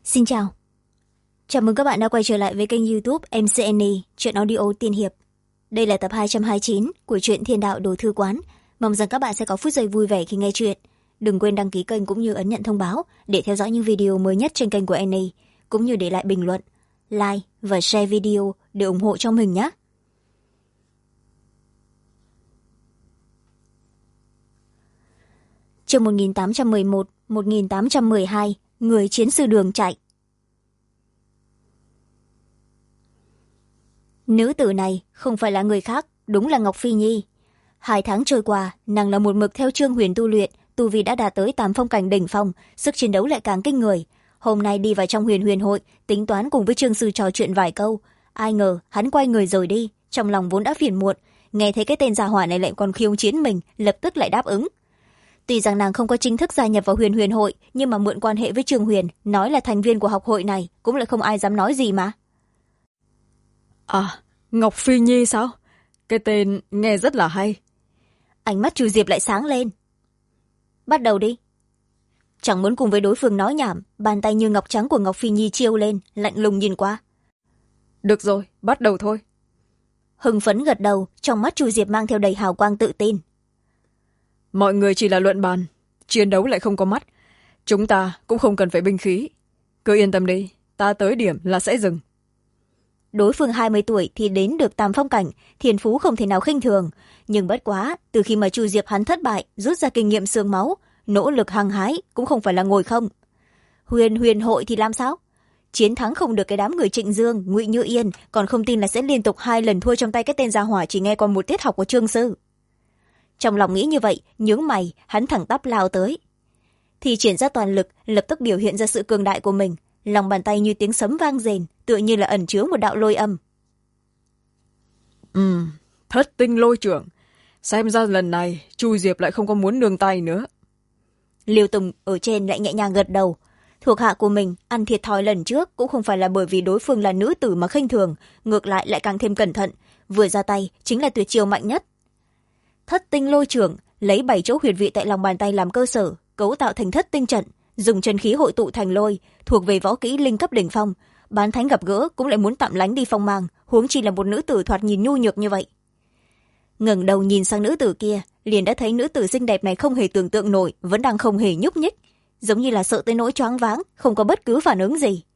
Xin chào. Chào mừng các bạn đã quay trở lại với kênh YouTube MCNE, truyện audio tiên hiệp. Đây là tập 229 của truyện Thiên Đạo Đồ Thư Quán. Mong rằng các bạn sẽ có phút giây vui vẻ khi nghe truyện. Đừng quên đăng ký kênh cũng như ấn nhận thông báo để theo dõi những video mới nhất trên kênh của NE, cũng như để lại bình luận, like và share video để ủng hộ cho mình nhé. Chương 1811-1812, Người chiến sư đường chạy. Nữ tử này không phải là người khác, đúng là Ngọc Phi Nhi. 2 tháng trôi qua, nàng là một mực theo Trương Huyền tu luyện, tu vi đã đạt tới 8 phong cảnh đỉnh phong, sức chiến đấu lại càng kinh người. Hôm nay đi vào trong huyền hội, tính toán cùng với Trương sư trò chuyện vài câu. Ai ngờ hắn quay người rời đi, trong lòng vốn đã phiền muộn, nghe thấy cái tên gia hỏa này lại còn khiêu chiến mình, lập tức lại đáp ứng. Tuy rằng nàng không có chính thức gia nhập vào huyền hội, nhưng mà mượn quan hệ với Trương Huyền, nói là thành viên của học hội này, cũng lại không ai dám nói gì mà. À, Ngọc Phi Nhi sao? Cái tên nghe rất là hay. Ánh mắt Chu Diệp lại sáng lên. Bắt đầu đi. Chẳng muốn cùng với đối phương nói nhảm, bàn tay như ngọc trắng của Ngọc Phi Nhi chiêu lên, lạnh lùng nhìn qua. Được rồi, bắt đầu thôi. Hưng phấn gật đầu, trong mắt Chu Diệp mang theo đầy hào quang tự tin. Mọi người chỉ là luận bàn, chiến đấu lại không có mắt. Chúng ta cũng không cần phải binh khí. Cứ yên tâm đi, ta tới điểm là sẽ dừng. Đối phương 20 tuổi thì đến được 8 phong cảnh, thiên phú không thể nào khinh thường. Nhưng bất quá, từ khi mà Chu Diệp hắn thất bại, rút ra kinh nghiệm xương máu, nỗ lực hăng hái cũng không phải là ngồi không. Huyền hội thì làm sao? Chiến thắng không được cái đám người Trịnh Dương, Ngụy Như Yên, còn không tin là sẽ liên tục 2 lần thua trong tay cái tên gia hỏa chỉ nghe qua một tiết học của Trương sư. Trong lòng nghĩ như vậy, nhướng mày, hắn thẳng tắp lao tới. Thì triển ra toàn lực, lập tức biểu hiện ra sự cường đại của mình. Lòng bàn tay như tiếng sấm vang rền, tựa như là ẩn chứa một đạo lôi âm. Thất tinh lôi trưởng. Xem ra lần này Chu Diệp lại không có muốn nương tay nữa. Liêu Tùng ở trên lại nhẹ nhàng gật đầu. Thuộc hạ của mình ăn thiệt thòi lần trước cũng không phải là bởi vì đối phương là nữ tử mà khinh thường, ngược lại lại càng thêm cẩn thận. Vừa ra tay chính là tuyệt chiêu mạnh nhất. Thất tinh lôi trưởng lấy 7 chỗ huyệt vị tại lòng bàn tay làm cơ sở, cấu tạo thành thất tinh trận, dùng chân khí hội tụ thành lôi, thuộc về võ kỹ linh cấp đỉnh phong. Bán thánh gặp gỡ cũng lại muốn tạm lánh đi phong mang, huống chi là một nữ tử thoạt nhìn nhu nhược như vậy. Ngẩng đầu nhìn sang nữ tử kia, liền đã thấy nữ tử xinh đẹp này không hề tưởng tượng nổi, vẫn đang không hề nhúc nhích, giống như là sợ tới nỗi choáng váng, không có bất cứ phản ứng gì.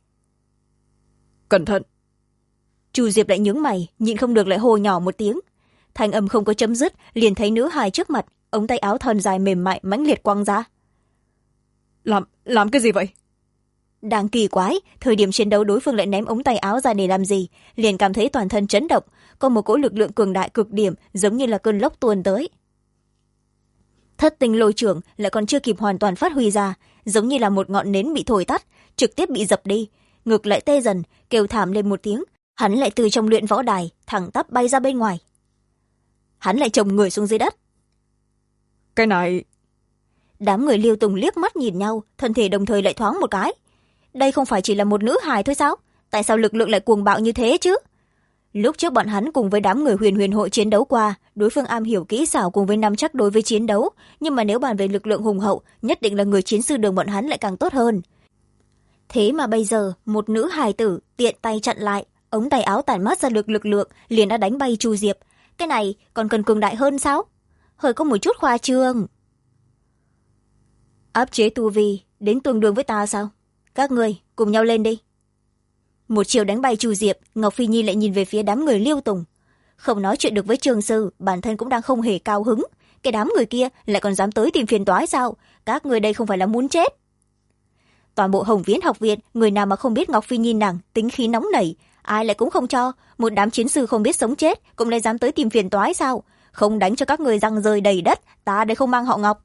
Cẩn thận. Chu Diệp lại nhướng mày, nhịn không được lại hô nhỏ một tiếng. Thanh âm không có chấm dứt, liền thấy nữ hài trước mặt, ống tay áo thon dài mềm mại mãnh liệt quăng ra. Làm cái gì vậy? Đang kỳ quái, thời điểm chiến đấu đối phương lại ném ống tay áo ra để làm gì, liền cảm thấy toàn thân chấn động, có một cỗ lực lượng cường đại cực điểm, giống như là cơn lốc tuôn tới. Thất tinh lôi trưởng lại còn chưa kịp hoàn toàn phát huy ra, giống như là một ngọn nến bị thổi tắt, trực tiếp bị dập đi, ngực lại tê dần, kêu thảm lên một tiếng, hắn lại từ trong luyện võ đài thẳng tắp bay ra bên ngoài. Hắn lại chồng người xuống dưới đất. Cái này... Đám người Liêu Tùng liếc mắt nhìn nhau, thân thể đồng thời lại thoáng một cái. Đây không phải chỉ là một nữ hài thôi sao? Tại sao lực lượng lại cuồng bạo như thế chứ? Lúc trước bọn hắn cùng với đám người huyền hội chiến đấu qua, đối phương am hiểu kỹ xảo cùng với nắm chắc đối với chiến đấu, nhưng mà nếu bàn về lực lượng hùng hậu, nhất định là người chiến sư đường bọn hắn lại càng tốt hơn. Thế mà bây giờ, một nữ hài tử tiện tay chặn lại, ống tay áo tản mát ra lực lượng liền đã đánh bay Chu Diệp. Cái này còn cần cường đại hơn sao? Hơi có một chút khoa trương. Áp chế tu vi đến tương đương với ta sao? Các người cùng nhau lên đi. Một chiều đánh bay Chu Diệp, Ngọc Phi Nhi lại nhìn về phía đám người Liêu Tùng. Không nói chuyện được với Trương sư, bản thân cũng đang không hề cao hứng. Cái đám người kia lại còn dám tới tìm phiền toái sao? Các người đây không phải là muốn chết. Toàn bộ Hồng Viễn học viện, người nào mà không biết Ngọc Phi Nhi nàng tính khí nóng nảy, ai lại cũng không cho. Một đám chiến sư không biết sống chết cũng lại dám tới tìm phiền toái sao? Không đánh cho các người răng rơi đầy đất, ta đây không mang họ Ngọc.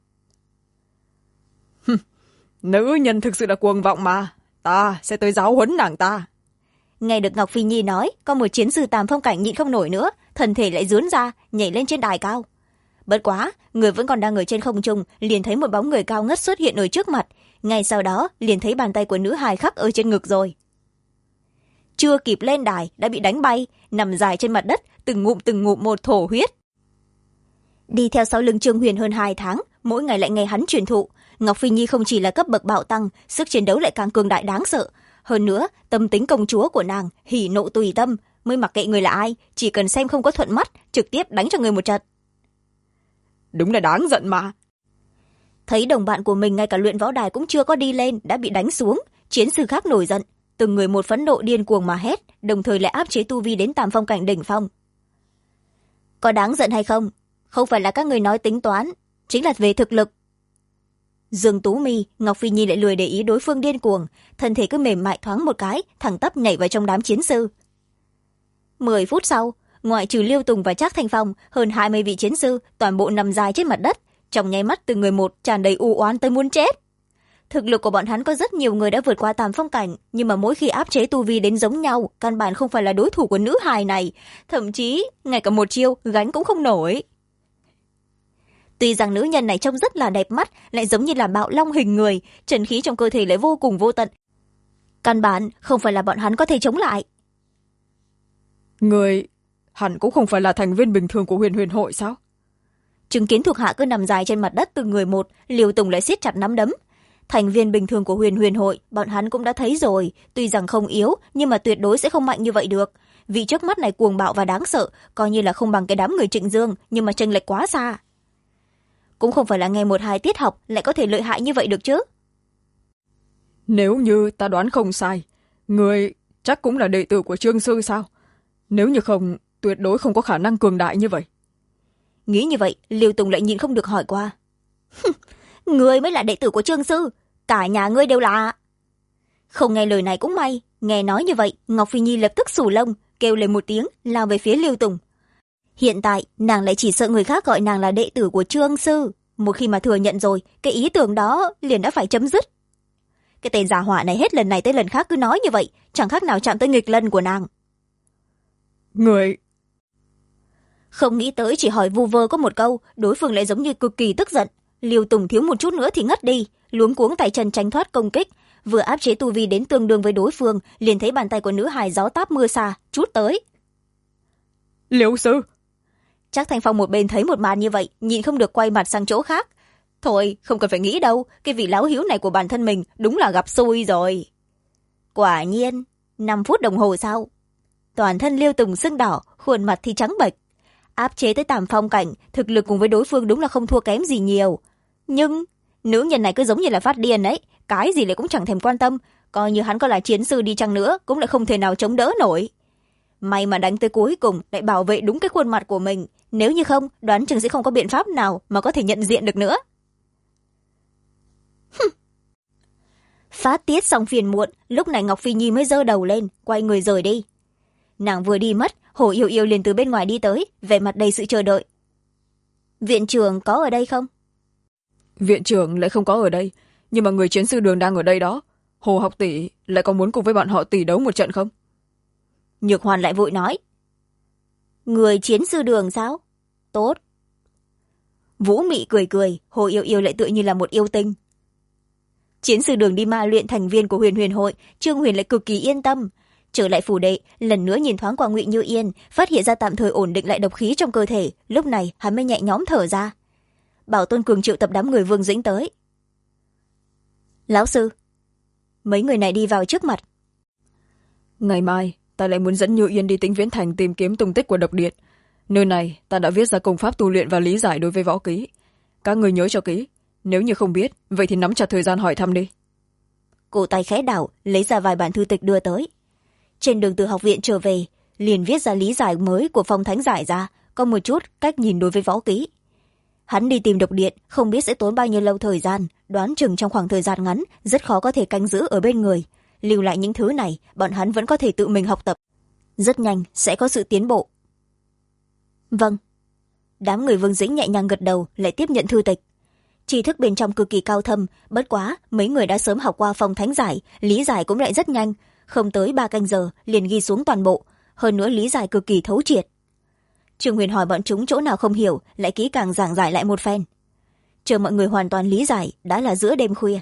Nữ nhân thực sự là cuồng vọng mà, ta sẽ tới giáo huấn nàng ta. Nghe được Ngọc Phi Nhi nói, có một chiến sư tam phong cảnh nhịn không nổi nữa, thân thể lại dướn ra, nhảy lên trên đài cao. Bất quá, người vẫn còn đang ở trên không trung, liền thấy một bóng người cao ngất xuất hiện ở trước mặt. Ngay sau đó, liền thấy bàn tay của nữ hài khắc ở trên ngực rồi. Chưa kịp lên đài, đã bị đánh bay, nằm dài trên mặt đất, từng ngụm một thổ huyết. Đi theo sau lưng Trương Huyền hơn 2 tháng, mỗi ngày lại nghe hắn truyền thụ, Ngọc Phi Nhi không chỉ là cấp bậc bạo tăng, sức chiến đấu lại càng cường đại đáng sợ. Hơn nữa, tâm tính công chúa của nàng hỉ nộ tùy tâm, mới mặc kệ người là ai, chỉ cần xem không có thuận mắt, trực tiếp đánh cho người một trận. Đúng là đáng giận mà. Thấy đồng bạn của mình ngay cả luyện võ đài cũng chưa có đi lên đã bị đánh xuống, chiến sư khác nổi giận, từng người một phẫn nộ điên cuồng mà hét, đồng thời lại áp chế tu vi đến tam phong cảnh đỉnh phong. Có đáng giận hay không, không phải là các người nói tính toán, chính là về thực lực. Dương Tú Mi, Ngọc Phi Nhi lại lười để ý đối phương điên cuồng, thân thể cứ mềm mại thoáng một cái, thẳng tắp nhảy vào trong đám chiến sư. 10 phút sau, ngoại trừ Liêu Tùng và Trác Thanh Phong, hơn 20 vị chiến sư toàn bộ nằm dài trên mặt đất, trong nháy mắt từng người một tràn đầy u oán tới muốn chết. Thực lực của bọn hắn có rất nhiều người đã vượt qua tam phong cảnh, nhưng mà mỗi khi áp chế tu vi đến giống nhau, căn bản không phải là đối thủ của nữ hài này, thậm chí ngay cả một chiêu gánh cũng không nổi. Tuy rằng nữ nhân này trông rất là đẹp mắt, lại giống như là bạo long hình người, trần khí trong cơ thể lại vô cùng vô tận. Căn bản không phải là bọn hắn có thể chống lại. Người hẳn cũng không phải là thành viên bình thường của Huyền Huyền hội sao? Chứng kiến thuộc hạ cứ nằm dài trên mặt đất từng người một, Liêu Tùng lại siết chặt nắm đấm. Thành viên bình thường của Huyền Huyền hội, bọn hắn cũng đã thấy rồi, tuy rằng không yếu, nhưng mà tuyệt đối sẽ không mạnh như vậy được. Vị trước mắt này cuồng bạo và đáng sợ, coi như là không bằng cái đám người Trịnh Dương, nhưng mà chênh lệch quá xa. Cũng không phải là nghe 1-2 tiết học lại có thể lợi hại như vậy được chứ. Nếu như ta đoán không sai, người chắc cũng là đệ tử của Trương sư sao? Nếu như không, tuyệt đối không có khả năng cường đại như vậy. Nghĩ như vậy, Liêu Tùng lại nhìn không được hỏi qua. Ngươi mới là đệ tử của Trương sư, cả nhà ngươi đều là. Không nghe lời này cũng may, nghe nói như vậy, Ngọc Phi Nhi lập tức xù lông, kêu lên một tiếng, lao về phía Liêu Tùng. Hiện tại, nàng lại chỉ sợ người khác gọi nàng là đệ tử của Trương sư. Một khi mà thừa nhận rồi, cái ý tưởng đó liền đã phải chấm dứt. Cái tên giả họa này hết lần này tới lần khác cứ nói như vậy, chẳng khác nào chạm tới nghịch lân của nàng. Người... Không nghĩ tới chỉ hỏi vu vơ có một câu, đối phương lại giống như cực kỳ tức giận. Liêu Tùng thiếu một chút nữa thì ngất đi, luống cuống tay chân tránh thoát công kích, vừa áp chế tu vi đến tương đương với đối phương, liền thấy bàn tay của nữ hài gió táp mưa xa chút tới. Liêu sư. Trác Thanh Phong một bên thấy một màn như vậy, nhịn không được quay mặt sang chỗ khác. Thôi, không cần phải nghĩ đâu, cái vị láo hiếu này của bản thân mình đúng là gặp xui rồi. Quả nhiên, 5 phút đồng hồ sau, toàn thân Liêu Tùng sưng đỏ, khuôn mặt thì trắng bệch. Áp chế tới tam phong cảnh, thực lực cùng với đối phương đúng là không thua kém gì nhiều. Nhưng nữ nhân này cứ giống như là phát điên ấy, cái gì lại cũng chẳng thèm quan tâm, coi như hắn có là chiến sư đi chăng nữa cũng lại không thể nào chống đỡ nổi. May mà đánh tới cuối cùng lại bảo vệ đúng cái khuôn mặt của mình, nếu như không đoán chừng sẽ không có biện pháp nào mà có thể nhận diện được nữa. Phát tiết xong phiền muộn, lúc này Ngọc Phi Nhi mới giơ đầu lên, quay người rời đi. Nàng vừa đi mất, Hồ Yêu Yêu liền từ bên ngoài đi tới, vẻ mặt đầy sự chờ đợi. Viện trưởng có ở đây không? Viện trưởng lại không có ở đây, nhưng mà người chiến sư Đường đang ở đây đó. Hồ học tỷ lại có muốn cùng với bọn họ tỷ đấu một trận không? Nhược Hoàn lại vội nói. Người chiến sư Đường sao? Tốt. Vũ Mị cười cười, Hồ Yêu Yêu lại tựa như là một yêu tinh. Chiến sư Đường đi ma luyện thành viên của Huyền Huyền hội, Trương Huyền lại cực kỳ yên tâm. Trở lại phủ đệ, lần nữa nhìn thoáng qua Ngụy Như Yên, phát hiện ra tạm thời ổn định lại độc khí trong cơ thể, lúc này hắn mới nhẹ nhõm thở ra. Bảo Tôn Cường triệu tập đám người Vương Dĩnh tới. Lão sư. Mấy người này đi vào trước mặt. Ngày mai, ta lại muốn dẫn Như Yên đi Tĩnh Viễn Thành tìm kiếm tung tích của độc điện. Nơi này, ta đã viết ra công pháp tu luyện và lý giải đối với võ kỹ. Các người nhớ cho kỹ, nếu như không biết, vậy thì nắm chặt thời gian hỏi thăm đi. Cổ tay khẽ đảo, lấy ra vài bản thư tịch đưa tới. Trên đường từ học viện trở về, liền viết ra lý giải mới của phong thánh giải ra, có một chút cách nhìn đối với võ kỹ. Hắn đi tìm độc điện, không biết sẽ tốn bao nhiêu lâu thời gian, đoán chừng trong khoảng thời gian ngắn, rất khó có thể canh giữ ở bên người. Lưu lại những thứ này, bọn hắn vẫn có thể tự mình học tập. Rất nhanh, sẽ có sự tiến bộ. Vâng. Đám người Vương Dĩnh nhẹ nhàng gật đầu, lại tiếp nhận thư tịch. Tri thức bên trong cực kỳ cao thâm, bất quá, mấy người đã sớm học qua phong thánh giải, lý giải cũng lại rất nhanh. Không tới 3 canh giờ, liền ghi xuống toàn bộ. Hơn nữa lý giải cực kỳ thấu triệt. Trương Huyền hỏi bọn chúng chỗ nào không hiểu, lại kỹ càng giảng giải lại một phen. Chờ mọi người hoàn toàn lý giải, đã là giữa đêm khuya.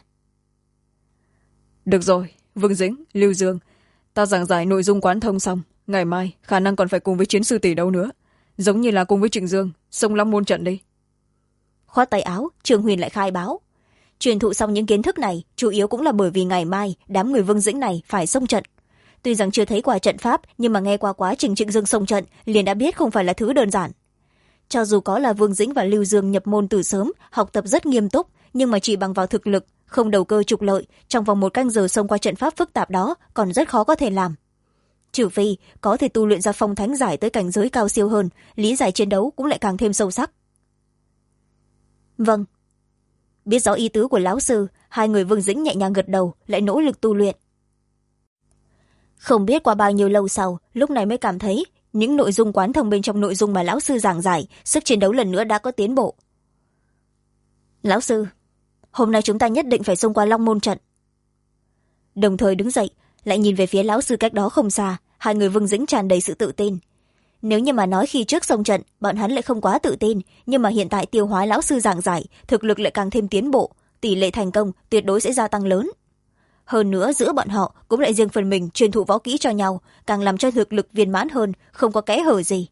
Được rồi, Vương Dĩnh, Lưu Dương, ta giảng giải nội dung quán thông xong, ngày mai khả năng còn phải cùng với chiến sư tỷ đấu nữa, giống như là cùng với Trịnh Dương, xông Long môn trận đi. Khoát tay áo, Trương Huyền lại khai báo. truyền thụ xong những kiến thức này chủ yếu cũng là bởi vì ngày mai đám người Vương Dĩnh này phải xông trận. Tuy rằng chưa thấy qua trận pháp, nhưng mà nghe qua quá trình Trịnh Dương xông trận liền đã biết không phải là thứ đơn giản. Cho dù có là Vương Dĩnh và Lưu Dương nhập môn từ sớm, học tập rất nghiêm túc, nhưng mà chỉ bằng vào thực lực, không đầu cơ trục lợi, trong vòng 1 canh giờ xông qua trận pháp phức tạp đó còn rất khó có thể làm. Trừ phi có thể tu luyện ra phong thánh giải tới cảnh giới cao siêu hơn, lý giải chiến đấu cũng lại càng thêm sâu sắc. Vâng. Biết rõ ý tứ của lão sư, hai người Vương Dĩnh nhẹ nhàng gật đầu, lại nỗ lực tu luyện. Không biết qua bao nhiêu lâu sau, lúc này mới cảm thấy những nội dung quán thông bên trong nội dung mà lão sư giảng giải, sức chiến đấu lần nữa đã có tiến bộ. Lão sư, hôm nay chúng ta nhất định phải xông qua Long Môn trận. Đồng thời đứng dậy, lại nhìn về phía lão sư cách đó không xa, hai người Vương Dĩnh tràn đầy sự tự tin. Nếu như mà nói khi trước xông trận, bọn hắn lại không quá tự tin, nhưng mà hiện tại tiêu hóa lão sư giảng giải, thực lực lại càng thêm tiến bộ, tỷ lệ thành công tuyệt đối sẽ gia tăng lớn. Hơn nữa giữa bọn họ cũng lại riêng phần mình truyền thụ võ kỹ cho nhau, càng làm cho thực lực viên mãn hơn, không có kẽ hở gì.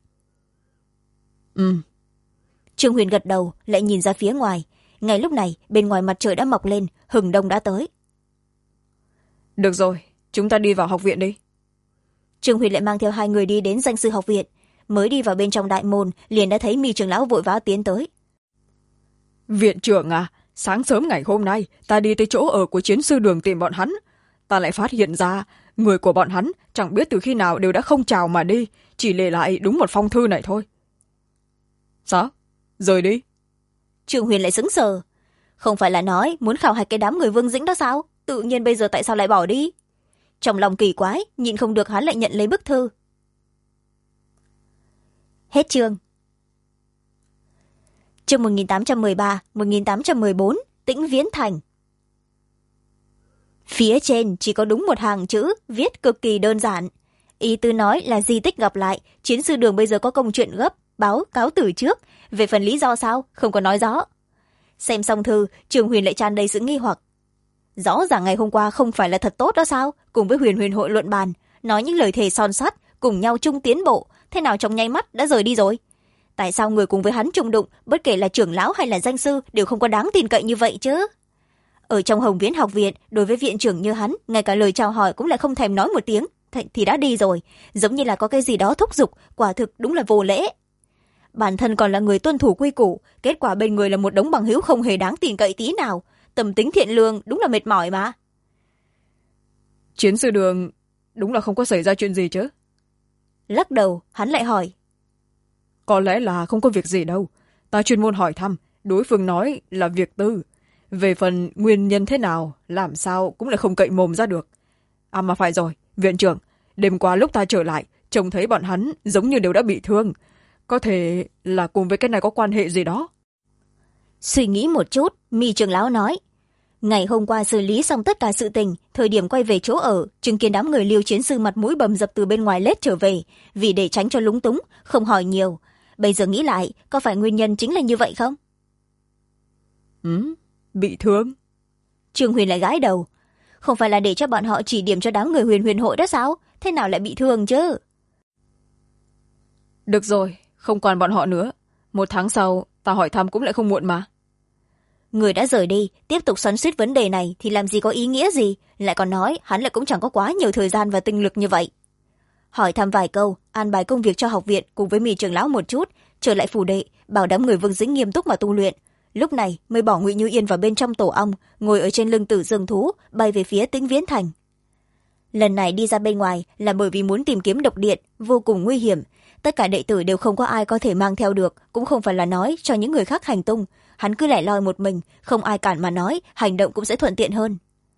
Trương Huyền gật đầu, lại nhìn ra phía ngoài. Ngay lúc này bên ngoài mặt trời đã mọc lên, hừng đông đã tới. Được rồi, chúng ta đi vào học viện đi. Trương Huyền lại mang theo hai người đi đến danh sư học viện. Mới đi vào bên trong đại môn, liền đã thấy Mi trưởng lão vội vã tiến tới. Viện trưởng à, sáng sớm ngày hôm nay ta đi tới chỗ ở của chiến sư Đường tìm bọn hắn, ta lại phát hiện ra người của bọn hắn chẳng biết từ khi nào đều đã không chào mà đi, chỉ để lại đúng một phong thư này thôi. Sao? Rời đi? Trương Huyền lại sững sờ. Không phải là nói muốn khảo hạch cái đám người Vương Dĩnh đó sao? Tự nhiên bây giờ tại sao lại bỏ đi? Trong lòng kỳ quái, nhịn không được hắn lại nhận lấy bức thư. Hết chương. Chương 1813-1814, Tĩnh Viễn Thành. Phía trên chỉ có đúng một hàng chữ, viết cực kỳ đơn giản. Ý tứ nói là di tích gặp lại, chiến sư Đường bây giờ có công chuyện gấp, báo cáo từ trước. Về phần lý do sao, không có nói rõ. Xem xong thư, Trường Huyền lại tràn đầy sự nghi hoặc. Rõ ràng ngày hôm qua không phải là thật tốt đó sao? Cùng với Huyền hội luận bàn, nói những lời thề son sắt, cùng nhau chung tiến bộ, thế nào trong nháy mắt đã rời đi rồi? Tại sao người cùng với hắn chung đụng, bất kể là trưởng lão hay là danh sư, đều không có đáng tin cậy như vậy chứ? Ở trong Hồng Viễn học viện, đối với viện trưởng như hắn, ngay cả lời chào hỏi cũng lại không thèm nói một tiếng, thì đã đi rồi, giống như là có cái gì đó thúc giục, quả thực đúng là vô lễ. Bản thân còn là người tuân thủ quy củ, kết quả bên người là một đống bằng hữu không hề đáng tin cậy tí nào, tâm tính thiện lương đúng là mệt mỏi mà. Chiến sư Đường đúng là không có xảy ra chuyện gì chứ? Lắc đầu, hắn lại hỏi. Có lẽ là không có việc gì đâu, ta chuyên môn hỏi thăm, đối phương nói là việc tư. Về phần nguyên nhân thế nào, làm sao cũng lại không cậy mồm ra được. À mà phải rồi, viện trưởng, đêm qua lúc ta trở lại, trông thấy bọn hắn giống như đều đã bị thương. Có thể là cùng với cái này có quan hệ gì đó. Suy nghĩ một chút, Mi trưởng lão nói. Ngày hôm qua xử lý xong tất cả sự tình, thời điểm quay về chỗ ở, chứng kiến đám người Liêu chiến sư mặt mũi bầm dập từ bên ngoài lết trở về, vì để tránh cho lúng túng, không hỏi nhiều. Bây giờ nghĩ lại, có phải nguyên nhân chính là như vậy không? Bị thương? Trương Huyền lại gãi đầu. Không phải là để cho bọn họ chỉ điểm cho đám người huyền hội đó sao? Thế nào lại bị thương chứ? Được rồi, không còn bọn họ nữa. 1 tháng sau, ta hỏi thăm cũng lại không muộn mà. Người đã rời đi, tiếp tục xoắn xuýt vấn đề này thì làm gì có ý nghĩa gì, lại còn nói hắn lại cũng chẳng có quá nhiều thời gian và tinh lực như vậy. Hỏi thăm vài câu, an bài công việc cho học viện cùng với Mi trưởng lão một chút, trở lại phủ đệ, bảo đám người Vương Dĩnh nghiêm túc mà tu luyện. Lúc này mới bỏ Ngụy Như Yên vào bên trong tổ ong, ngồi ở trên lưng Tử Dương thú, bay về phía Tĩnh Viễn Thành. Lần này đi ra bên ngoài là bởi vì muốn tìm kiếm độc điện, vô cùng nguy hiểm. Tất cả đệ tử đều không có ai có thể mang theo được, cũng không phải là nói cho những người khác hành tung. Hắn cứ lẻ loi một mình, không ai cản mà nói, hành động cũng sẽ thuận tiện hơn.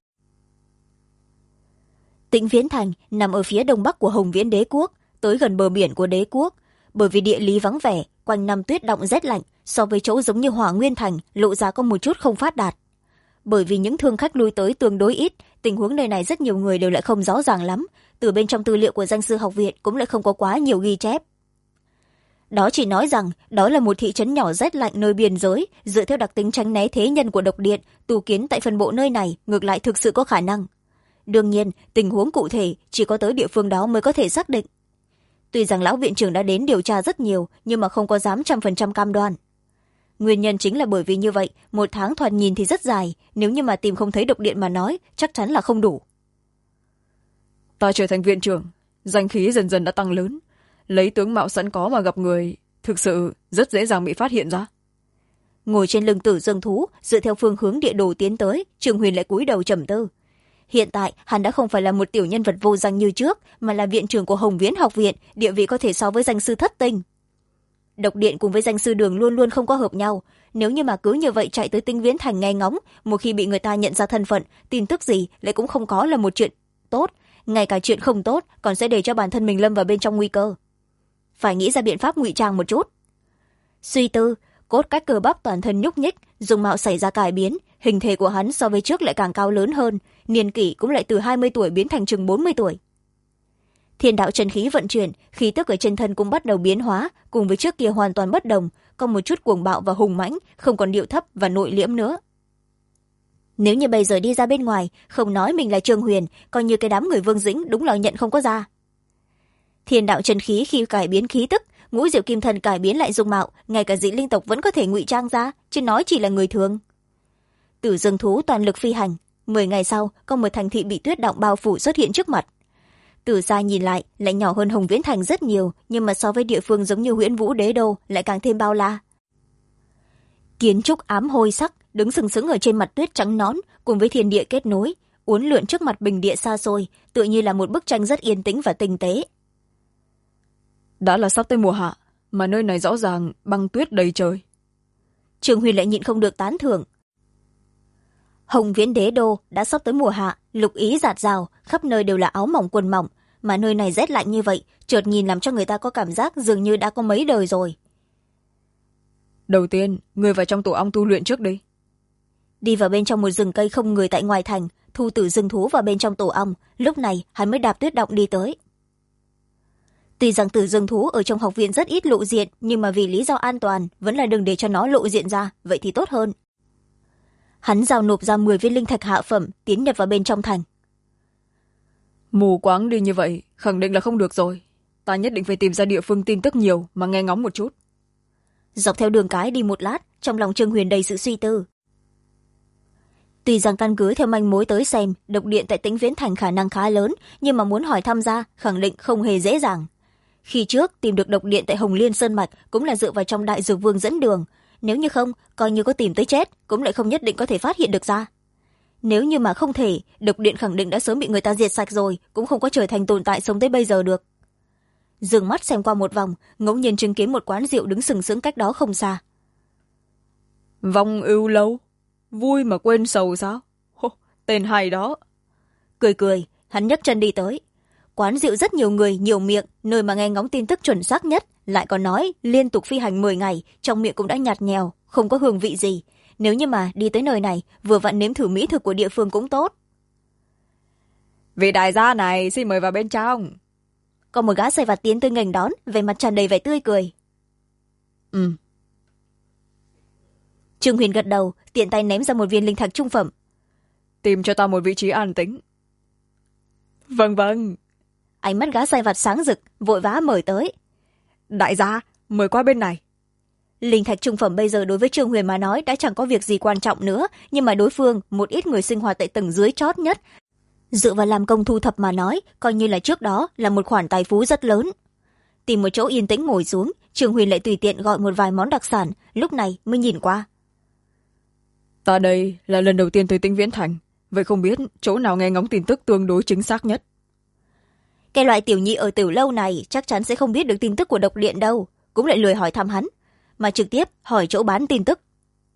Tĩnh Viễn Thành nằm ở phía đông bắc của Hồng Viễn đế quốc, tới gần bờ biển của đế quốc. Bởi vì địa lý vắng vẻ, quanh năm tuyết động rét lạnh, so với chỗ giống như Hỏa Nguyên Thành, lộ ra có một chút không phát đạt. Bởi vì những thương khách lui tới tương đối ít, tình huống nơi này rất nhiều người đều lại không rõ ràng lắm, từ bên trong tư liệu của danh sư học viện cũng lại không có quá nhiều ghi chép. Đó chỉ nói rằng đó là một thị trấn nhỏ rét lạnh nơi biên giới, dựa theo đặc tính tránh né thế nhân của độc điện, tu kiến tại phân bộ nơi này ngược lại thực sự có khả năng. Đương nhiên, tình huống cụ thể chỉ có tới địa phương đó mới có thể xác định. Tuy rằng lão viện trưởng đã đến điều tra rất nhiều, nhưng mà không có dám 100% cam đoan. Nguyên nhân chính là bởi vì như vậy, 1 tháng thoạt nhìn thì rất dài, nếu như mà tìm không thấy độc điện mà nói, chắc chắn là không đủ. Ta trở thành viện trưởng, danh khí dần dần đã tăng lớn. Lấy tướng mạo sẵn có mà gặp người, thực sự rất dễ dàng bị phát hiện ra. Ngồi trên lưng Tử Dương thú, dựa theo phương hướng địa đồ tiến tới, Trương Huyền lại cúi đầu trầm tư. Hiện tại hắn đã không phải là một tiểu nhân vật vô danh như trước, mà là viện trưởng của Hồng Viễn học viện, địa vị có thể so với danh sư Thất Tinh. Độc điện cùng với danh sư Đường luôn luôn không có hợp nhau, nếu như mà cứ như vậy chạy tới Tinh Viễn thành nghe ngóng, một khi bị người ta nhận ra thân phận, tin tức gì lại cũng không có là một chuyện tốt, ngay cả chuyện không tốt còn sẽ để cho bản thân mình lâm vào bên trong nguy cơ. Phải nghĩ ra biện pháp ngụy trang một chút. Suy tư, cốt cách cơ bắp toàn thân nhúc nhích, dung mạo xảy ra cải biến, hình thể của hắn so với trước lại càng cao lớn hơn, niên kỷ cũng lại từ 20 tuổi biến thành chừng 40 tuổi. Thiên đạo chân khí vận chuyển, khí tức ở trên thân cũng bắt đầu biến hóa, cùng với trước kia hoàn toàn bất đồng, có một chút cuồng bạo và hùng mãnh, không còn điệu thấp và nội liễm nữa. Nếu như bây giờ đi ra bên ngoài, không nói mình là Trương Huyền, coi như cái đám người Vương Dĩnh đúng là nhận không có ra. Thiên đạo chân khí khi cải biến khí tức, ngũ diệu kim thần cải biến lại dung mạo, ngay cả dị linh tộc vẫn có thể ngụy trang ra, chứ nói chỉ là người thường. Tử Dương thú toàn lực phi hành, 10 ngày sau, có một thành thị bị tuyết động bao phủ xuất hiện trước mặt. Từ xa nhìn lại nhỏ hơn Hồng Viễn thành rất nhiều, nhưng mà so với địa phương giống như Huyễn Vũ Đế Đô lại càng thêm bao la. Kiến trúc ám hôi sắc đứng sừng sững ở trên mặt tuyết trắng nõn, cùng với thiên địa kết nối, uốn lượn trước mặt bình địa xa xôi, tựa như là một bức tranh rất yên tĩnh và tinh tế. Đã là sắp tới mùa hạ, mà nơi này rõ ràng băng tuyết đầy trời. Trương Huyền lại nhịn không được tán thưởng. Hồng Viễn Đế Đô đã sắp tới mùa hạ, lục ý rạt rào, khắp nơi đều là áo mỏng quần mỏng, mà nơi này rét lạnh như vậy, chợt nhìn làm cho người ta có cảm giác dường như đã có mấy đời rồi. Đầu tiên, người vào trong tổ ong tu luyện trước đi. Đi vào bên trong một rừng cây không người tại ngoài thành, thu Tử Dương thú vào bên trong tổ ong, lúc này hắn mới đạp tuyết động đi tới. Tuy rằng Tử Dương thú ở trong học viện rất ít lộ diện, nhưng mà vì lý do an toàn vẫn là đừng để cho nó lộ diện ra, vậy thì tốt hơn. Hắn giao nộp ra 10 viên linh thạch hạ phẩm, tiến nhập vào bên trong thành. Mù quáng đi như vậy khẳng định là không được rồi, ta nhất định phải tìm ra địa phương tin tức nhiều mà nghe ngóng một chút. Dọc theo đường cái đi một lát, trong lòng Trương Huyền đầy sự suy tư. Tuy rằng căn cứ theo manh mối tới xem độc điện tại Tĩnh Viễn thành khả năng khá lớn, nhưng mà muốn hỏi thăm ra khẳng định không hề dễ dàng. Khi trước tìm được độc điện tại Hồng Liên Sơn Mạch cũng là dựa vào trong Đại Dược Vương dẫn đường, nếu như không coi như có tìm tới chết cũng lại không nhất định có thể phát hiện được ra. Nếu như mà không thể, độc điện khẳng định đã sớm bị người ta diệt sạch rồi, cũng không có trở thành tồn tại sống tới bây giờ được. Dừng mắt xem qua một vòng, ngẫu nhiên chứng kiến một quán rượu đứng sừng sững cách đó không xa. Vong ưu lâu, vui mà quên sầu sao? Hô, tên hay đó. Cười cười, hắn nhấc chân đi tới. Quán rượu rất nhiều người, nhiều miệng, nơi mà nghe ngóng tin tức chuẩn xác nhất, lại còn nói liên tục phi hành 10 ngày, trong miệng cũng đã nhạt nhèo, không có hương vị gì. Nếu như mà đi tới nơi này, vừa vặn nếm thử mỹ thực của địa phương cũng tốt. Vị đại gia này, xin mời vào bên trong. Có một gã sai vặt tiến tới nghênh đón, về mặt tràn đầy vẻ tươi cười. Trương Huyền gật đầu, tiện tay ném ra một viên linh thạch trung phẩm. Tìm cho ta một vị trí an tĩnh. Vâng vâng. Ánh mắt gã sai vặt sáng rực, vội vã mời tới. Đại gia, mời qua bên này. Linh thạch trung phẩm bây giờ đối với Trương Huyền mà nói đã chẳng có việc gì quan trọng nữa, nhưng mà đối phương, một ít người sinh hoạt tại tầng dưới chót nhất, dựa vào làm công thu thập mà nói, coi như là trước đó là một khoản tài phú rất lớn. Tìm một chỗ yên tĩnh ngồi xuống, Trương Huyền lại tùy tiện gọi một vài món đặc sản, lúc này mới nhìn qua. Ta đây là lần đầu tiên tới Tĩnh Viễn thành, vậy không biết chỗ nào nghe ngóng tin tức tương đối chính xác nhất. Cái loại tiểu nhị ở tiểu lâu này chắc chắn sẽ không biết được tin tức của độc điện đâu, cũng lại lười hỏi thăm hắn, mà trực tiếp hỏi chỗ bán tin tức.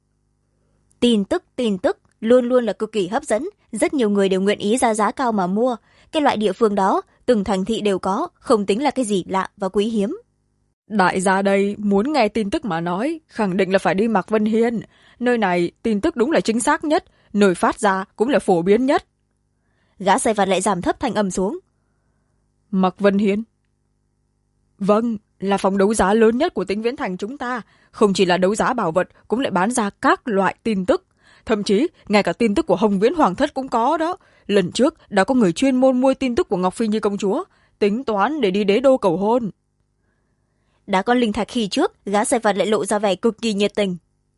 Tin tức luôn luôn là cực kỳ hấp dẫn, rất nhiều người đều nguyện ý ra giá cao mà mua. Cái loại địa phương đó từng thành thị đều có, không tính là cái gì lạ và quý hiếm. Đại gia đây muốn nghe tin tức mà nói, khẳng định là phải đi Mạc Vân Hiên. Nơi này tin tức đúng là chính xác nhất, nơi phát ra cũng là phổ biến nhất. Gã sai vặt lại giảm thấp thanh âm xuống. Mạc Vân Hiên? Vâng, là phòng đấu giá lớn nhất của Tĩnh Viễn thành chúng ta. Không chỉ là đấu giá bảo vật, cũng lại bán ra các loại tin tức. Thậm chí, ngay cả tin tức của Hồng Viễn Hoàng thất cũng có đó. Lần trước, đã có người chuyên môn mua tin tức của Ngọc Phi Như công chúa, tính toán để đi đế đô cầu hôn. Đã có linh thạch khi trước, gã sai vặt lại lộ ra vẻ cực kỳ nhiệt tình.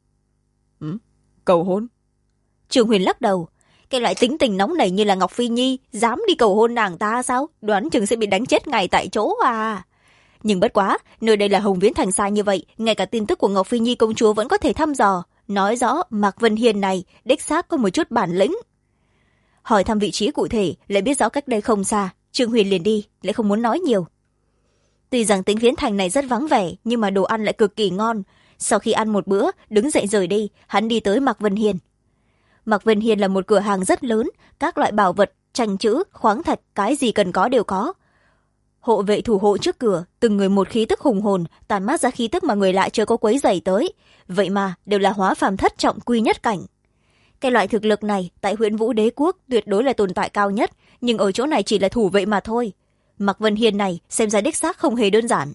Ừ? Cầu hôn? Trương Huyền lắc đầu. Cái loại tính tình nóng nảy như là Ngọc Phi Nhi dám đi cầu hôn nàng ta sao? Đoán chừng sẽ bị đánh chết ngay tại chỗ à. Nhưng bất quá, nơi đây là Hồng Viễn Thành xa như vậy, ngay cả tin tức của Ngọc Phi Nhi công chúa vẫn có thể thăm dò, nói rõ Mạc Vân Hiền này đích xác có một chút bản lĩnh. Hỏi thăm vị trí cụ thể, lại biết rõ cách đây không xa, Trương Huyền liền đi, lại không muốn nói nhiều. Tuy rằng Tĩnh Viễn Thành này rất vắng vẻ, nhưng mà đồ ăn lại cực kỳ ngon. Sau khi ăn một bữa, đứng dậy rời đi, hắn đi tới Mạc Vân Hiền. Mạc Vân Hiền là một cửa hàng rất lớn, các loại bảo vật, tranh chữ, khoáng thạch, cái gì cần có đều có. Hộ vệ thủ hộ trước cửa, từng người một khí tức hùng hồn, tàn mát ra khí tức mà người lạ chưa có quấy rầy tới. Vậy mà đều là hóa phàm thất trọng quy nhất cảnh. Cái loại thực lực này tại Huyễn Vũ Đế quốc tuyệt đối là tồn tại cao nhất, nhưng ở chỗ này chỉ là thủ vệ mà thôi. Mạc Vân Hiền này xem ra đích xác không hề đơn giản.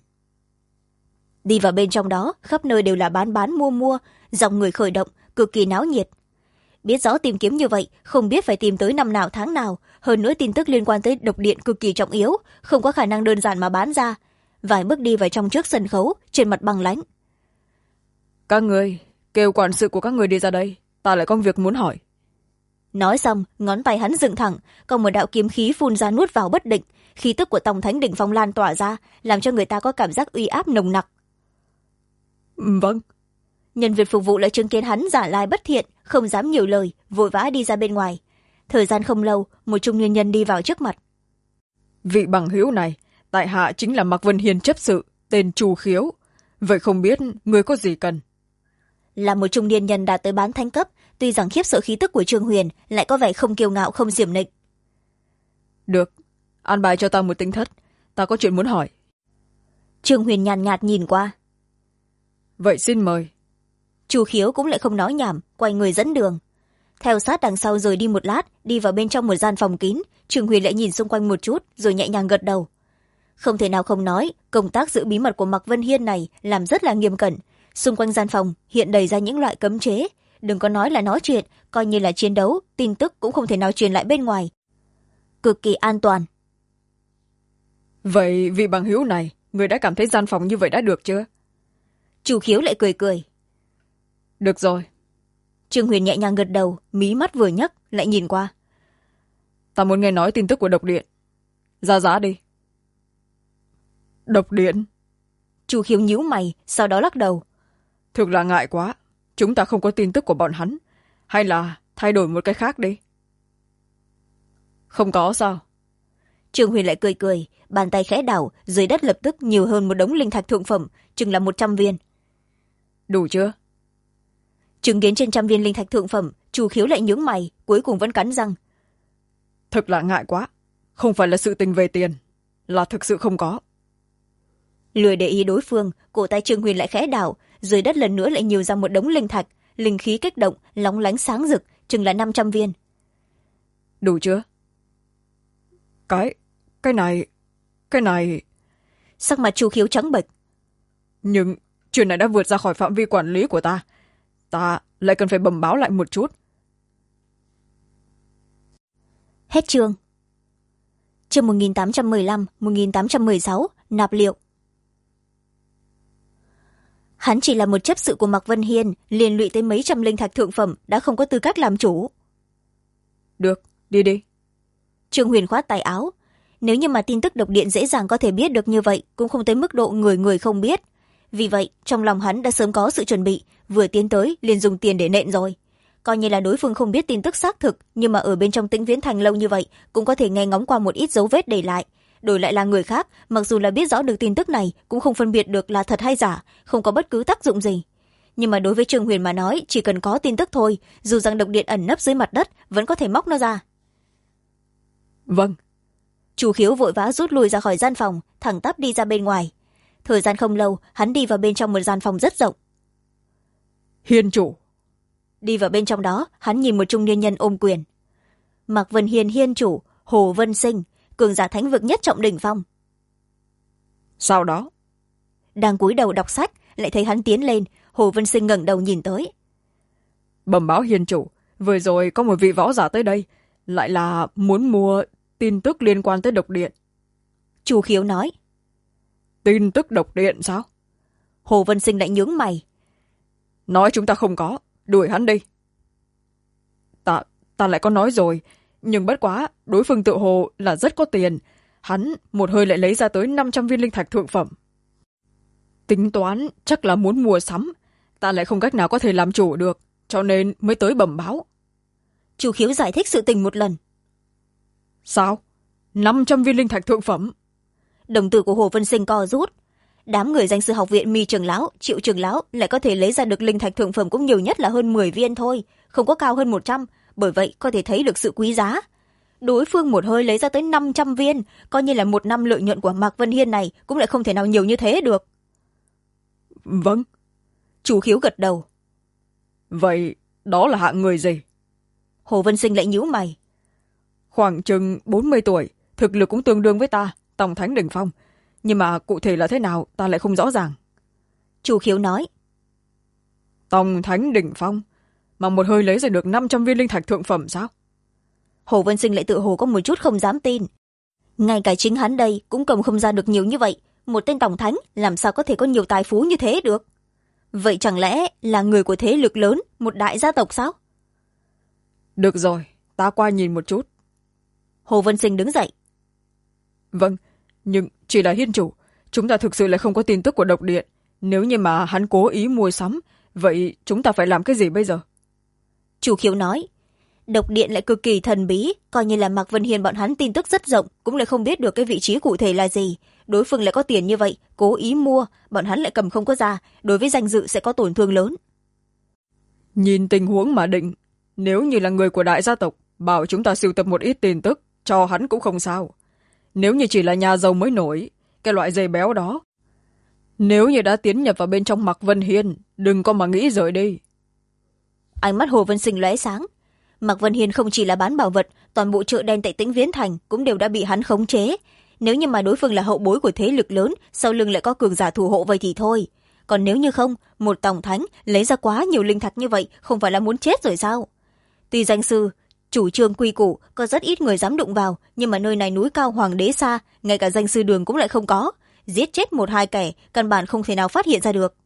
Đi vào bên trong đó, khắp nơi đều là bán mua, dòng người khởi động, cực kỳ náo nhiệt. Biết rõ tìm kiếm như vậy, không biết phải tìm tới năm nào tháng nào, hơn nữa tin tức liên quan tới độc điện cực kỳ trọng yếu, không có khả năng đơn giản mà bán ra. Vài bước đi vào trong trước sân khấu, trên mặt băng lãnh. Các người, kêu quản sự của các người đi ra đây, ta lại có việc muốn hỏi. Nói xong, ngón tay hắn dựng thẳng, còn một đạo kiếm khí phun ra nuốt vào bất định, khí tức của Tòng Thánh đỉnh phong lan tỏa ra, làm cho người ta có cảm giác uy áp nồng nặc. Vâng. Nhân viên phục vụ lại chứng kiến hắn giả lai bất thiện, không dám nhiều lời, vội vã đi ra bên ngoài. Thời gian không lâu, một trung niên nhân đi vào trước mặt. Vị bằng hữu này, tại hạ chính là Mạc Vân Hiền chấp sự, tên Chu Khiếu. Vậy không biết người có gì cần? Là một trung niên nhân đạt tới bán thánh cấp, tuy rằng khiếp sợ khí tức của Trương Huyền, lại có vẻ không kiêu ngạo không diểm nịnh. Được, an bài cho ta một tính thất, ta có chuyện muốn hỏi. Trương Huyền nhàn nhạt nhìn qua. Vậy xin mời. Chu Khiếu cũng lại không nói nhảm, quay người dẫn đường. Theo sát đằng sau rồi đi một lát, đi vào bên trong một gian phòng kín, Trương Huyền lại nhìn xung quanh một chút, rồi nhẹ nhàng gật đầu. Không thể nào không nói, công tác giữ bí mật của Mạc Vân Hiên này làm rất là nghiêm cẩn. Xung quanh gian phòng hiện đầy ra những loại cấm chế, đừng có nói là nói chuyện, coi như là chiến đấu, tin tức cũng không thể nào truyền lại bên ngoài. Cực kỳ an toàn. Vậy vị bằng hữu này, người đã cảm thấy gian phòng như vậy đã được chưa? Chu Khiếu lại cười cười. Được rồi. Trương Huyền nhẹ nhàng gật đầu, mí mắt vừa nhấc, lại nhìn qua. Ta muốn nghe nói tin tức của độc điện. Ra giá đi. Độc điện? Chu Khiếu nhíu mày, sau đó lắc đầu. Thực là ngại quá, chúng ta không có tin tức của bọn hắn. Hay là thay đổi một cái khác đi? Không có sao? Trương Huyền lại cười cười, bàn tay khẽ đảo, dưới đất lập tức nhiều hơn một đống linh thạch thượng phẩm, chừng là 100 viên. Đủ chưa? Chứng kiến trên 100 viên linh thạch thượng phẩm, Chu Khiếu lại nhướng mày, cuối cùng vẫn cắn răng. Thật là ngại quá, không phải là sự tình về tiền, là thực sự không có. Lười để ý đối phương, cổ tay Trương Huyền lại khẽ đảo, dưới đất lần nữa lại nhiều ra một đống linh thạch, linh khí kích động, lóng lánh sáng rực, chừng là 500 viên. Đủ chưa? Cái này... Sắc mặt Chu Khiếu trắng bệch. Nhưng chuyện này đã vượt ra khỏi phạm vi quản lý của ta. Ta lại cần phải bẩm báo lại một chút. Hết chương. Chương 1815-1816, nạp liệu. Hắn chỉ là một chấp sự của Mạc Vân Hiên, liền lụy tới mấy trăm linh thạch thượng phẩm, đã không có tư cách làm chủ. Được, đi đi. Trương Huyền khoát tay áo. Nếu như mà tin tức độc điện dễ dàng có thể biết được như vậy, cũng không tới mức độ người người không biết. Vì vậy, trong lòng hắn đã sớm có sự chuẩn bị, vừa tiến tới liền dùng tiền để nện rồi. Coi như là đối phương không biết tin tức xác thực, nhưng mà ở bên trong Tĩnh Viễn Thành lâu như vậy, cũng có thể nghe ngóng qua một ít dấu vết để lại. Đổi lại là người khác, mặc dù là biết rõ được tin tức này, cũng không phân biệt được là thật hay giả, không có bất cứ tác dụng gì. Nhưng mà đối với Trương Huyền mà nói, chỉ cần có tin tức thôi, dù rằng độc điện ẩn nấp dưới mặt đất, vẫn có thể móc nó ra. Vâng. Chu Khiếu vội vã rút lui ra khỏi gian phòng, thẳng tắp đi ra bên ngoài. Thời gian không lâu, hắn đi vào bên trong một gian phòng rất rộng. Hiên chủ. Đi vào bên trong đó, hắn nhìn một trung niên nhân ôm quyền. Mạc Vân Hiên hiên chủ, Hồ Vân Sinh, cường giả thánh vực nhất trọng đỉnh phong. Sau đó? Đang cúi đầu đọc sách, lại thấy hắn tiến lên, Hồ Vân Sinh ngẩng đầu nhìn tới. Bẩm báo hiên chủ, vừa rồi có một vị võ giả tới đây, lại là muốn mua tin tức liên quan tới độc điện. Chu Khiếu nói. Tin tức độc điện sao? Hồ Vân Sinh lại nhướng mày. Nói chúng ta không có, đuổi hắn đi. Ta lại có nói rồi, nhưng bất quá đối phương tự hồ là rất có tiền, hắn một hơi lại lấy ra tới 500 viên linh thạch thượng phẩm. Tính toán chắc là muốn mua sắm, ta lại không cách nào có thể làm chủ được, cho nên mới tới bẩm báo. Chu Khiếu giải thích sự tình một lần. Sao? 500 viên linh thạch thượng phẩm? Đồng tử của Hồ Vân Sinh co rút. Đám người danh sư học viện Mi trưởng lão, Triệu trưởng lão lại có thể lấy ra được linh thạch thượng phẩm cũng nhiều nhất là hơn 10 viên thôi, không có cao hơn 100, bởi vậy có thể thấy được sự quý giá. Đối phương một hơi lấy ra tới 500 viên, coi như là một năm lợi nhuận của Mạc Vân Hiên này cũng lại không thể nào nhiều như thế được. Vâng. Chu Khiếu gật đầu. Vậy đó là hạng người gì? Hồ Vân Sinh lại nhíu mày. Khoảng chừng 40 tuổi, thực lực cũng tương đương với ta, Tòng Thánh đỉnh phong, nhưng mà cụ thể là thế nào ta lại không rõ ràng. Chu Khiếu nói. Tòng Thánh đỉnh phong mà một hơi lấy ra được 500 viên linh thạch thượng phẩm sao? Hồ Vân Sinh lại tự hồ có một chút không dám tin. Ngay cả chính hắn đây cũng cầm không ra được nhiều như vậy, một tên Tòng Thánh làm sao có thể có nhiều tài phú như thế được? Vậy chẳng lẽ là người của thế lực lớn, một đại gia tộc sao? Được rồi, ta qua nhìn một chút. Hồ Vân Sinh đứng dậy. Vâng, nhưng chỉ là Hiên chủ, chúng ta thực sự là không có tin tức của độc điện. Nếu như mà hắn cố ý mua sắm, vậy chúng ta phải làm cái gì bây giờ? Chu Khiếu nói. Độc điện lại cực kỳ thần bí, coi như là Mạc Vân Hiên bọn hắn tin tức rất rộng, cũng lại không biết được cái vị trí cụ thể là gì. Đối phương lại có tiền như vậy, cố ý mua, bọn hắn lại cầm không có ra, đối với danh dự sẽ có tổn thương lớn. Nhìn tình huống mà định, nếu như là người của đại gia tộc, bảo chúng ta sưu tập một ít tin tức, cho hắn cũng không sao. Nếu như chỉ là nhà giàu mới nổi, cái loại dây béo đó, nếu như đã tiến nhập vào bên trong Mạc Vân Hiên, đừng có mà nghĩ rời đi. Ánh mắt Hồ Vân Sinh lóe sáng. Mạc Vân Hiên không chỉ là bán bảo vật, toàn bộ chợ đen tại Tĩnh Viễn Thành cũng đều đã bị hắn khống chế. Nếu như mà đối phương là hậu bối của thế lực lớn, sau lưng lại có cường giả thủ hộ vậy thì thôi. Còn nếu như không, một Tòng Thánh lấy ra quá nhiều linh thạch như vậy, không phải là muốn chết rồi sao? Tuy danh sư chủ trương quy củ, có rất ít người dám đụng vào, nhưng mà nơi này núi cao hoàng đế xa, ngay cả danh sư đường cũng lại không có. Giết chết một hai kẻ, căn bản không thể nào phát hiện ra được.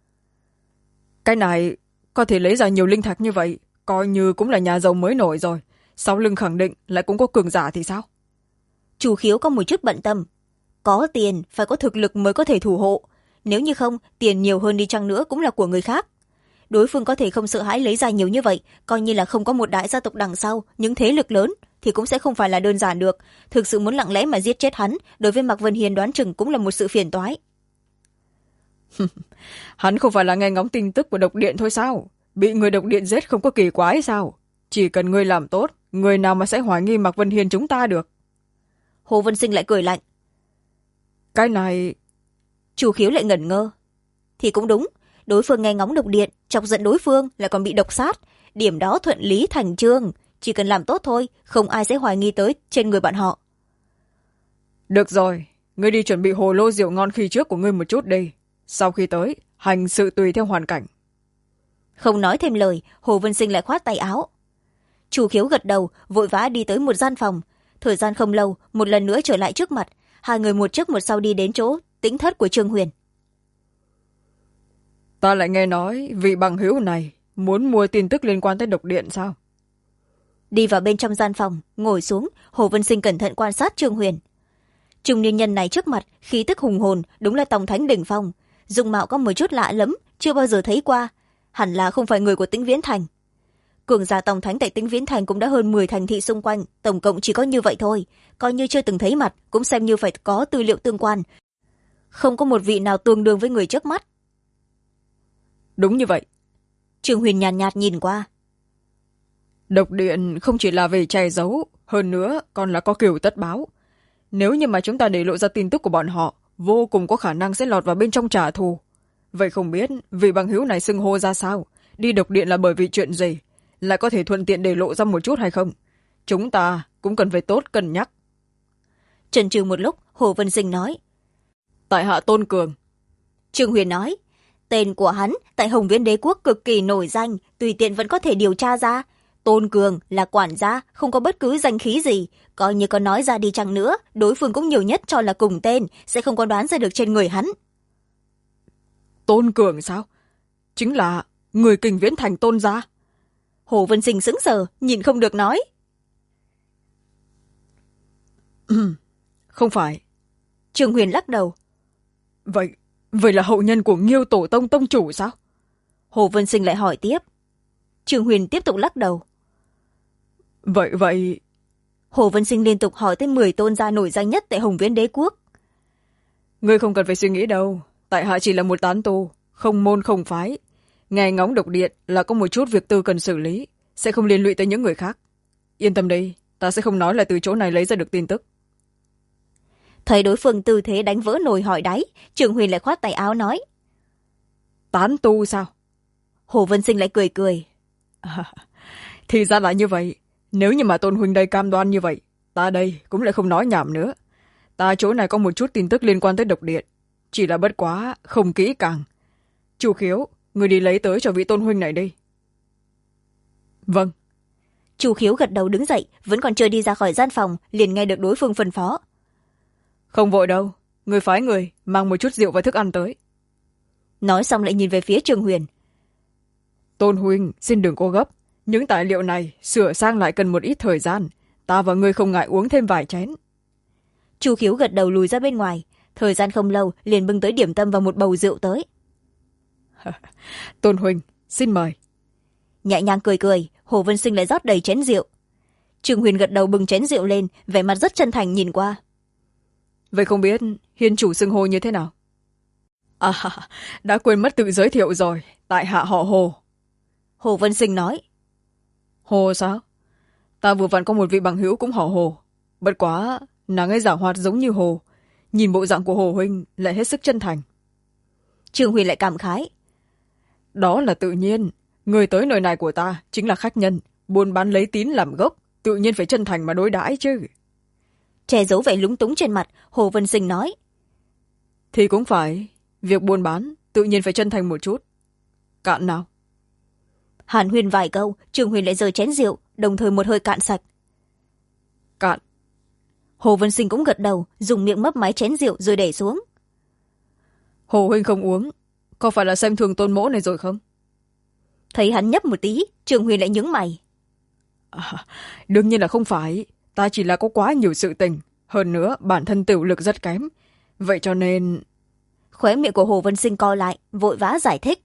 Cái này có thể lấy ra nhiều linh thạch như vậy, coi như cũng là nhà giàu mới nổi rồi. Sau lưng khẳng định lại cũng có cường giả thì sao? Chu Khiếu có một chút bận tâm. Có tiền, phải có thực lực mới có thể thủ hộ. Nếu như không, tiền nhiều hơn đi chăng nữa cũng là của người khác. Đối phương có thể không sợ hãi lấy ra nhiều như vậy, coi như là không có một đại gia tộc đằng sau, những thế lực lớn, thì cũng sẽ không phải là đơn giản được. Thực sự muốn lặng lẽ mà giết chết hắn, đối với Mạc Vân Hiền đoán chừng cũng là một sự phiền toái. Hắn không phải là nghe ngóng tin tức của độc điện thôi sao? Bị người độc điện giết không có kỳ quái sao? Chỉ cần ngươi làm tốt, người nào mà sẽ hoài nghi Mạc Vân Hiên chúng ta được? Hồ Vân Sinh lại cười lạnh. Cái này... Chu Khiếu lại ngẩn ngơ. Thì cũng đúng, đối phương nghe ngóng độc điện, chọc giận đối phương lại còn bị độc sát. Điểm đó thuận lý thành chương, chỉ cần làm tốt thôi, không ai sẽ hoài nghi tới trên người bọn họ. Được rồi, ngươi đi chuẩn bị hồ lô rượu ngon khi trước của ngươi một chút đi. Sau khi tới, hành sự tùy theo hoàn cảnh. Không nói thêm lời, Hồ Vân Sinh lại khoát tay áo. Chu Khiếu gật đầu, vội vã đi tới một gian phòng. Thời gian không lâu, một lần nữa trở lại trước mặt. Hai người một trước một sau đi đến chỗ tĩnh thất của Trương Huyền. Ta lại nghe nói vị bằng hữu này muốn mua tin tức liên quan tới độc điện sao? Đi vào bên trong gian phòng, ngồi xuống, Hồ Vân Sinh cẩn thận quan sát Trương Huyền. Trung niên nhân này trước mặt, khí tức hùng hồn, đúng là Tòng Thánh đỉnh phong. Dung mạo có một chút lạ lắm, chưa bao giờ thấy qua. Hẳn là không phải người của Tĩnh Viễn Thành. Cường giả Tòng Thánh tại Tĩnh Viễn Thành cũng đã hơn 10 thành thị xung quanh, tổng cộng chỉ có như vậy thôi. Coi như chưa từng thấy mặt, cũng xem như phải có tư liệu tương quan. Không có một vị nào tương đương với người trước mắt. Đúng như vậy. Trương Huyền nhàn nhạt nhìn qua. Độc điện không chỉ là về che giấu, hơn nữa còn là có kiểu tất báo. Nếu như mà chúng ta để lộ ra tin tức của bọn họ, vô cùng có khả năng sẽ lọt vào bên trong trả thù. Vậy không biết vị bằng hữu này xưng hô ra sao? Đi độc điện là bởi vì chuyện gì? Lại có thể thuận tiện để lộ ra một chút hay không? Chúng ta cũng cần phải tốt cân nhắc. Chần chừ một lúc, Hồ Vân Sinh nói. Tại hạ Tôn Cường. Trương Huyền nói. Tên của hắn tại Hồng Viễn Đế Quốc cực kỳ nổi danh, tùy tiện vẫn có thể điều tra ra. Tôn Cường là quản gia, không có bất cứ danh khí gì. Coi như có nói ra đi chăng nữa, đối phương cũng nhiều nhất cho là cùng tên, sẽ không có đoán ra được trên người hắn. Tôn Cường sao? Chính là người Kình Viễn Thành Tôn gia. Hồ Vân Sinh sững sờ, nhìn không được nói. Không phải. Trương Huyền lắc đầu. Vậy là hậu nhân của Nghiêu Tổ Tông tông chủ sao? Hồ Vân Sinh lại hỏi tiếp. Trương Huyền tiếp tục lắc đầu. Vậy... Hồ Vân Sinh liên tục hỏi tới 10 tôn gia nổi danh nhất tại Hồng Viễn Đế quốc. Ngươi không cần phải suy nghĩ đâu, tại hạ chỉ là một tán tu, không môn không phái. Nghe ngóng độc điện là có một chút việc tư cần xử lý, sẽ không liên lụy tới những người khác. Yên tâm đi, ta sẽ không nói là từ chỗ này lấy ra được tin tức. Thấy đối phương tư thế đánh vỡ nồi hỏi đáy, Trương Huyền lại khoát tay áo nói. Tán tu sao? Hồ Vân Sinh lại cười cười. Thì ra là như vậy. Nếu như mà Tôn huynh đây cam đoan như vậy, ta đây cũng lại không nói nhảm nữa. Ta chỗ này có một chút tin tức liên quan tới độc điện, chỉ là bất quá không kỹ càng. Chu Khiếu, người đi lấy tới cho vị Tôn huynh này đi. Vâng. Chu Khiếu gật đầu đứng dậy, vẫn còn chưa đi ra khỏi gian phòng, liền nghe được đối phương phân phó. Không vội đâu, người phái người mang một chút rượu và thức ăn tới. Nói xong lại nhìn về phía Trương Huyền. Tôn huynh, xin đừng có gấp. Những tài liệu này sửa sang lại cần một ít thời gian. Ta và ngươi không ngại uống thêm vài chén. Chu Khiếu gật đầu lùi ra bên ngoài. Thời gian không lâu liền bưng tới điểm tâm và một bầu rượu tới. Tôn huynh, xin mời. Nhẹ nhàng cười cười, Hồ Vân Sinh lại rót đầy chén rượu. Trương Huyền gật đầu bưng chén rượu lên, vẻ mặt rất chân thành nhìn qua. Vậy không biết hiên chủ xưng hô như thế nào? Đã quên mất tự giới thiệu rồi, tại hạ họ Hồ. Hồ Vân Sinh nói. Hồ sao? Ta vừa vặn có một vị bằng hữu cũng họ Hồ. Bất quá, nàng ấy giảo hoạt giống như Hồ. Nhìn bộ dạng của Hồ huynh lại hết sức chân thành. Trương Huyền lại cảm khái. Đó là tự nhiên. Người tới nơi này của ta chính là khách nhân, buôn bán lấy tín làm gốc, tự nhiên phải chân thành mà đối đãi chứ. Che giấu vẻ lúng túng trên mặt, Hồ Vân Sinh nói. Thì cũng phải, việc buôn bán tự nhiên phải chân thành một chút. Cạn nào. Hàn huyên vài câu, Trương Huyền lại giơ chén rượu, đồng thời một hơi cạn sạch. Cạn. Hồ Vân Sinh cũng gật đầu, dùng miệng mấp máy chén rượu rồi để xuống. Hồ huynh không uống, có phải là xem thường Tôn mỗ này rồi không? Thấy hắn nhấp một tí, Trương Huyền lại nhướng mày. Đương nhiên là không phải, ta chỉ là có quá nhiều sự tình, hơn nữa bản thân tiểu lực rất kém. Vậy cho nên... Khóe miệng của Hồ Vân Sinh co lại, vội vã giải thích.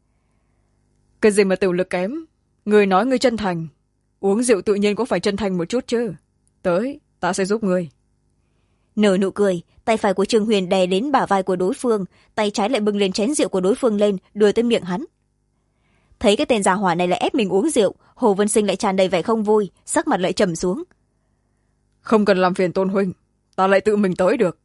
Cái gì mà tiểu lực kém? Người nói người chân thành. Uống rượu tự nhiên cũng phải chân thành một chút chứ. Tới, ta sẽ giúp người. Nở nụ cười, tay phải của Trương Huyền đè đến bả vai của đối phương, tay trái lại bưng lên chén rượu của đối phương lên, đưa tới miệng hắn. Thấy cái tên già hỏa này lại ép mình uống rượu, Hồ Vân Sinh lại tràn đầy vẻ không vui, sắc mặt lại trầm xuống. Không cần làm phiền Tôn huynh, ta lại tự mình tới được.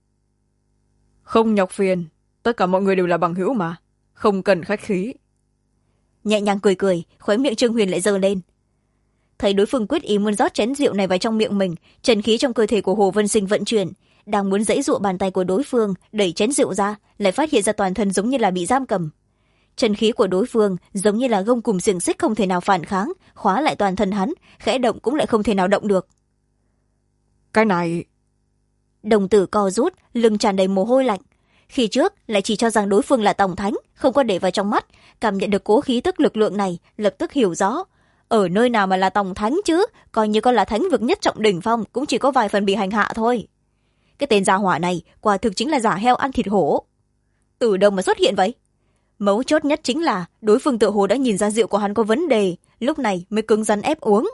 Không nhọc phiền, tất cả mọi người đều là bằng hữu mà, không cần khách khí. Nhẹ nhàng cười cười, khóe miệng Trương Huyền lại giơ lên. Thấy đối phương quyết ý muốn rót chén rượu này vào trong miệng mình, chân khí trong cơ thể của Hồ Vân Sinh vận chuyển, đang muốn giãy giụa bàn tay của đối phương đẩy chén rượu ra, lại phát hiện ra toàn thân giống như là bị giam cầm. Chân khí của đối phương giống như là gông cùm xiềng xích không thể nào phản kháng, khóa lại toàn thân hắn, khẽ động cũng lại không thể nào động được. Cái này... Đồng tử co rút, lưng tràn đầy mồ hôi lạnh. Khi trước lại chỉ cho rằng đối phương là tổng thánh, không có để vào trong mắt, cảm nhận được cố khí tức lực lượng này, lập tức hiểu rõ. Ở nơi nào mà là tổng thánh chứ, coi như con là thánh vực nhất trọng đỉnh phong, cũng chỉ có vài phần bị hành hạ thôi. Cái tên gia hỏa này quả thực chính là giả heo ăn thịt hổ. Từ đâu mà xuất hiện vậy? Mấu chốt nhất chính là đối phương tự hồ đã nhìn ra rượu của hắn có vấn đề, lúc này mới cứng rắn ép uống.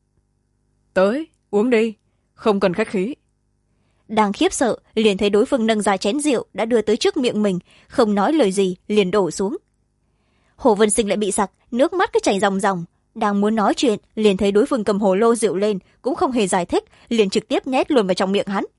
Tới, uống đi, không cần khách khí. Đang khiếp sợ, liền thấy đối phương nâng ra chén rượu đã đưa tới trước miệng mình, không nói lời gì, liền đổ xuống. Hồ Vân Sinh lại bị sặc, nước mắt cứ chảy ròng ròng. Đang muốn nói chuyện, liền thấy đối phương cầm hồ lô rượu lên, cũng không hề giải thích, liền trực tiếp nhét luôn vào trong miệng hắn.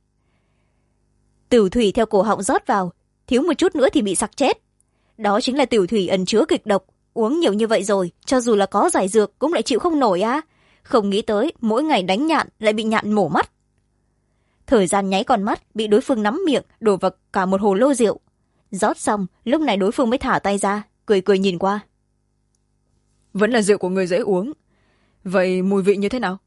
Tiểu thủy theo cổ họng rót vào, thiếu một chút nữa thì bị sặc chết. Đó chính là tiểu thủy ẩn chứa kịch độc, uống nhiều như vậy rồi, cho dù là có giải dược cũng lại chịu không nổi á. Không nghĩ tới, mỗi ngày đánh nhạn lại bị nhạn mổ mắt. Thời gian nháy con mắt, bị đối phương nắm miệng, đổ vào cả một hồ lô rượu. Rót xong, lúc này đối phương mới thả tay ra, cười cười nhìn qua. Vẫn là rượu của người dễ uống. Vậy mùi vị như thế nào?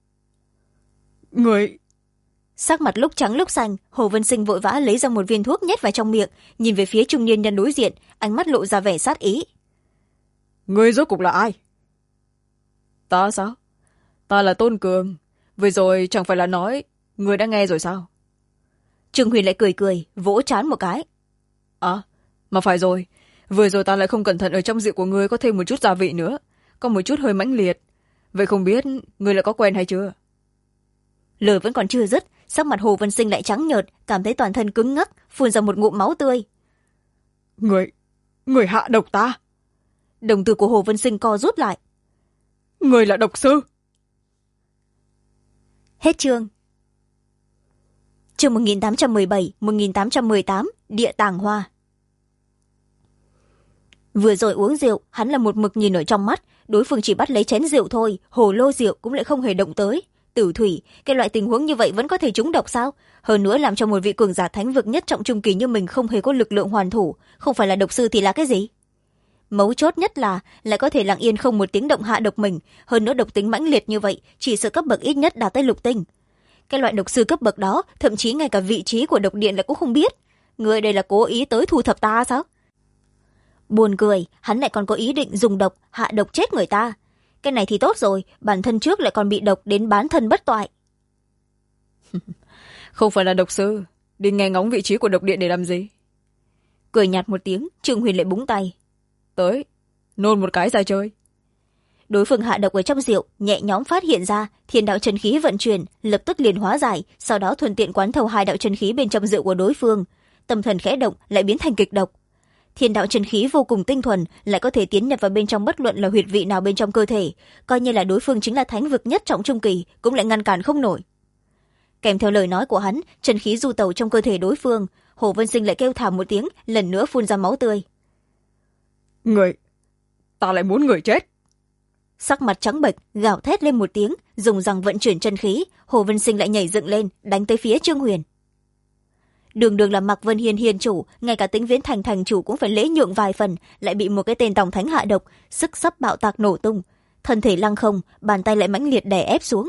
Người... Sắc mặt lúc trắng lúc xanh, Hồ Vân Sinh vội vã lấy ra một viên thuốc nhét vào trong miệng, nhìn về phía trung niên nhân đối diện, ánh mắt lộ ra vẻ sát ý. Ngươi rốt cục là ai? Ta sao? Ta là Tôn Cường. Vừa rồi chẳng phải là nói ngươi đã nghe rồi sao? Trương Huyền lại cười cười, vỗ trán một cái. À, mà phải rồi. Vừa rồi ta lại không cẩn thận ở trong rượu của ngươi có thêm một chút gia vị nữa. Có một chút hơi mãnh liệt. Vậy không biết ngươi đã có quen hay chưa? Lời vẫn còn chưa dứt, sắc mặt Hồ Vân Sinh lại trắng nhợt, cảm thấy toàn thân cứng ngắc, phun ra một ngụm máu tươi. Người hạ độc ta? Đồng tử của Hồ Vân Sinh co rút lại. Người là độc sư? Hết chương. Chương 1817-1818, Địa Tàng Hoa. Vừa rồi uống rượu, hắn là một mực nhìn ở trong mắt, đối phương chỉ bắt lấy chén rượu thôi, hồ lô rượu cũng lại không hề động tới. Tử thủy, cái loại tình huống như vậy vẫn có thể trúng độc sao? Hơn nữa làm cho một vị cường giả thánh vực nhất trọng trung kỳ như mình không hề có lực lượng hoàn thủ, không phải là độc sư thì là cái gì? Mấu chốt nhất là lại có thể lặng yên không một tiếng động hạ độc mình, hơn nữa độc tính mãnh liệt như vậy, chỉ sợ cấp bậc ít nhất đạt tới lục tinh. Cái loại độc sư cấp bậc đó, thậm chí ngay cả vị trí của độc điện lại cũng không biết. Người đây là cố ý tới thu thập ta sao? Buồn cười, hắn lại còn có ý định dùng độc hạ độc chết người ta. Cái này thì tốt rồi, bản thân trước lại còn bị độc đến bán thân bất toại. Không phải là độc sư, đi nghe ngóng vị trí của độc điện để làm gì? Cười nhạt một tiếng, Trương Huyền lại búng tay. Tới, nôn một cái ra chơi. Đối phương hạ độc ở trong rượu, nhẹ nhõm phát hiện ra, thiên đạo chân khí vận chuyển, lập tức liền hóa giải, sau đó thuận tiện quán thâu hai đạo chân khí bên trong rượu của đối phương. Tâm thần khẽ động, lại biến thành kịch độc. Thiên đạo chân khí vô cùng tinh thuần, lại có thể tiến nhập vào bên trong bất luận là huyệt vị nào bên trong cơ thể, coi như là đối phương chính là thánh vực nhất trọng trung kỳ, cũng lại ngăn cản không nổi. Kèm theo lời nói của hắn, chân khí du tẩu trong cơ thể đối phương, Hồ Vân Sinh lại kêu thảm một tiếng, lần nữa phun ra máu tươi. Ta lại muốn người chết. Sắc mặt trắng bệch, gào thét lên một tiếng, dùng răng vận chuyển chân khí, Hồ Vân Sinh lại nhảy dựng lên, đánh tới phía Trương Huyền. Đường đường là Mạc Vân Hiên hiên chủ, ngay cả Tĩnh Viễn Thành thành chủ cũng phải lễ nhượng vài phần, lại bị một cái tên tòng thánh hạ độc, sức sắp bạo tạc nổ tung, thân thể lăng không, bàn tay lại mãnh liệt đè ép xuống.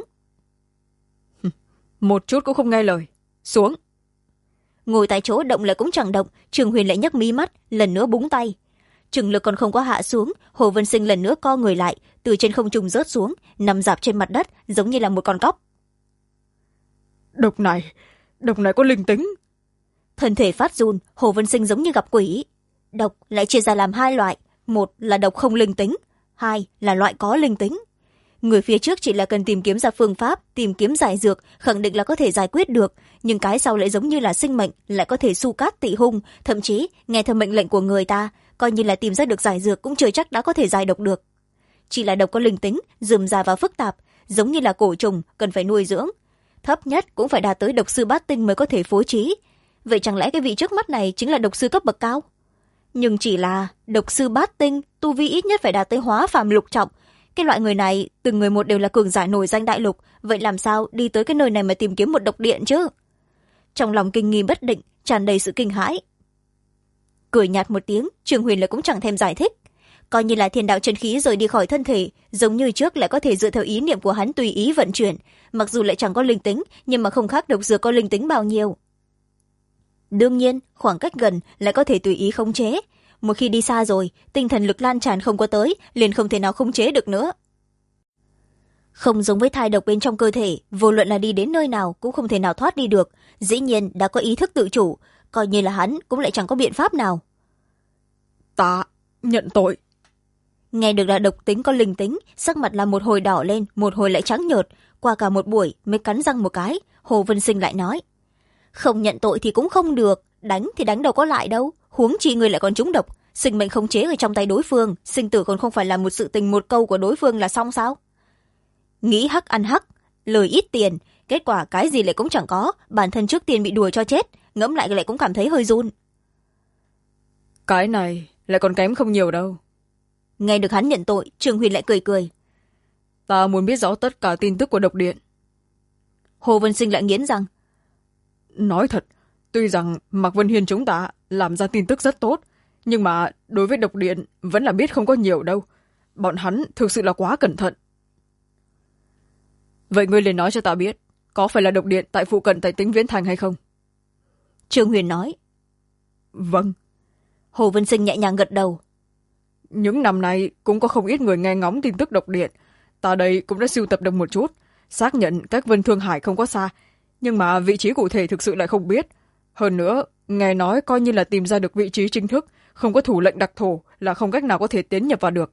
Một chút cũng không nghe lời, xuống. Ngồi tại chỗ động lại cũng chẳng động, Trương Huyền lại nhấc mí mắt, lần nữa búng tay. Trừng lực còn không có hạ xuống, Hồ Vân Sinh lần nữa co người lại, từ trên không trung rớt xuống, nằm rạp trên mặt đất, giống như là một con cóc. Độc này có linh tính. Thân thể phát run, Hồ Vân Sinh giống như gặp quỷ. Độc lại chia ra làm hai loại, một là độc không linh tính, hai là loại có linh tính. Người phía trước chỉ là cần tìm kiếm ra phương pháp, tìm kiếm giải dược, khẳng định là có thể giải quyết được, nhưng cái sau lại giống như là sinh mệnh, lại có thể su cát tị hung, thậm chí nghe theo mệnh lệnh của người ta, coi như là tìm ra được giải dược cũng chưa chắc đã có thể giải độc được. Chỉ là độc có linh tính, rườm rà và phức tạp, giống như là cổ trùng, cần phải nuôi dưỡng. Thấp nhất cũng phải đạt tới độc sư bát tinh mới có thể phối trí. Vậy chẳng lẽ cái vị trước mắt này chính là độc sư cấp bậc cao? Nhưng chỉ là độc sư bát tinh, tu vi ít nhất phải đạt tới hóa phàm lục trọng. Cái loại người này, từng người một đều là cường giả nổi danh đại lục, vậy làm sao đi tới cái nơi này mà tìm kiếm một độc điện chứ? Trong lòng kinh nghi bất định, tràn đầy sự kinh hãi. Cười nhạt một tiếng, Trương Huyền lại cũng chẳng thèm giải thích. Coi như là thiên đạo chân khí rời đi khỏi thân thể, giống như trước lại có thể dựa theo ý niệm của hắn tùy ý vận chuyển, mặc dù lại chẳng có linh tính, nhưng mà không khác độc dược có linh tính bao nhiêu. Đương nhiên, khoảng cách gần lại có thể tùy ý khống chế. Một khi đi xa rồi, tinh thần lực lan tràn không có tới, liền không thể nào khống chế được nữa. Không giống với thai độc bên trong cơ thể, vô luận là đi đến nơi nào cũng không thể nào thoát đi được. Dĩ nhiên đã có ý thức tự chủ, coi như là hắn cũng lại chẳng có biện pháp nào. Ta nhận tội. Nghe được là độc tính có linh tính, sắc mặt là một hồi đỏ lên, một hồi lại trắng nhợt. Qua cả một buổi mới cắn răng một cái, Hồ Vân Sinh lại nói. Không nhận tội thì cũng không được, đánh thì đánh đâu có lại đâu, huống chi người lại còn trúng độc, sinh mệnh khống chế ở trong tay đối phương, sinh tử còn không phải là một sự tình một câu của đối phương là xong sao? Nghĩ hắc ăn hắc, lời ít tiền, kết quả cái gì lại cũng chẳng có, bản thân trước tiên bị đùa cho chết, ngẫm lại cũng cảm thấy hơi run. Cái này lại còn kém không nhiều đâu. Nghe được hắn nhận tội, Trương Huyền lại cười cười. Ta muốn biết rõ tất cả tin tức của độc điện. Hồ Vân Sinh lại nghiến răng. Nói thật, tuy rằng Mạc Vân Hiên chúng ta làm ra tin tức rất tốt, nhưng mà đối với độc điện vẫn là biết không có nhiều đâu. Bọn hắn thực sự là quá cẩn thận. Vậy ngươi liền nói cho ta biết, có phải là độc điện tại phụ cận tại Tĩnh Viễn Thành hay không? Trương Huyền nói. Vâng. Hồ Vân Sinh nhẹ nhàng gật đầu. những năm nay cũng có không ít người nghe ngóng tin tức độc điện. Ta đây cũng đã sưu tập được một chút, xác nhận cách Vân Thương Hải không có xa, nhưng mà vị trí cụ thể thực sự lại không biết. Hơn nữa, nghe nói coi như là tìm ra được vị trí chính thức, không có thủ lệnh đặc thù là không cách nào có thể tiến nhập vào được.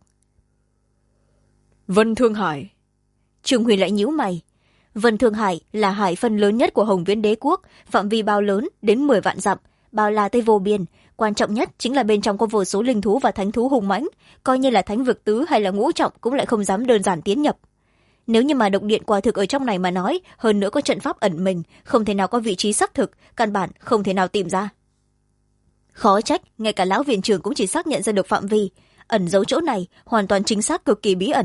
Vân Thương Hải. Trương Huyền lại nhíu mày. Vân Thương Hải là hải phân lớn nhất của Hồng Viễn Đế quốc, phạm vi bao lớn đến 10 vạn dặm, bao la tới vô biên. Quan trọng nhất chính là bên trong có vô số linh thú và thánh thú hùng mãnh, coi như là thánh vực tứ hay là ngũ trọng cũng lại không dám đơn giản tiến nhập. Nếu như mà độc điện quả thực ở trong này mà nói, hơn nữa có trận pháp ẩn mình, không thể nào có vị trí xác thực, căn bản không thể nào tìm ra. Khó trách, ngay cả lão viện trưởng cũng chỉ xác nhận ra được phạm vi, ẩn giấu chỗ này hoàn toàn chính xác, cực kỳ bí ẩn.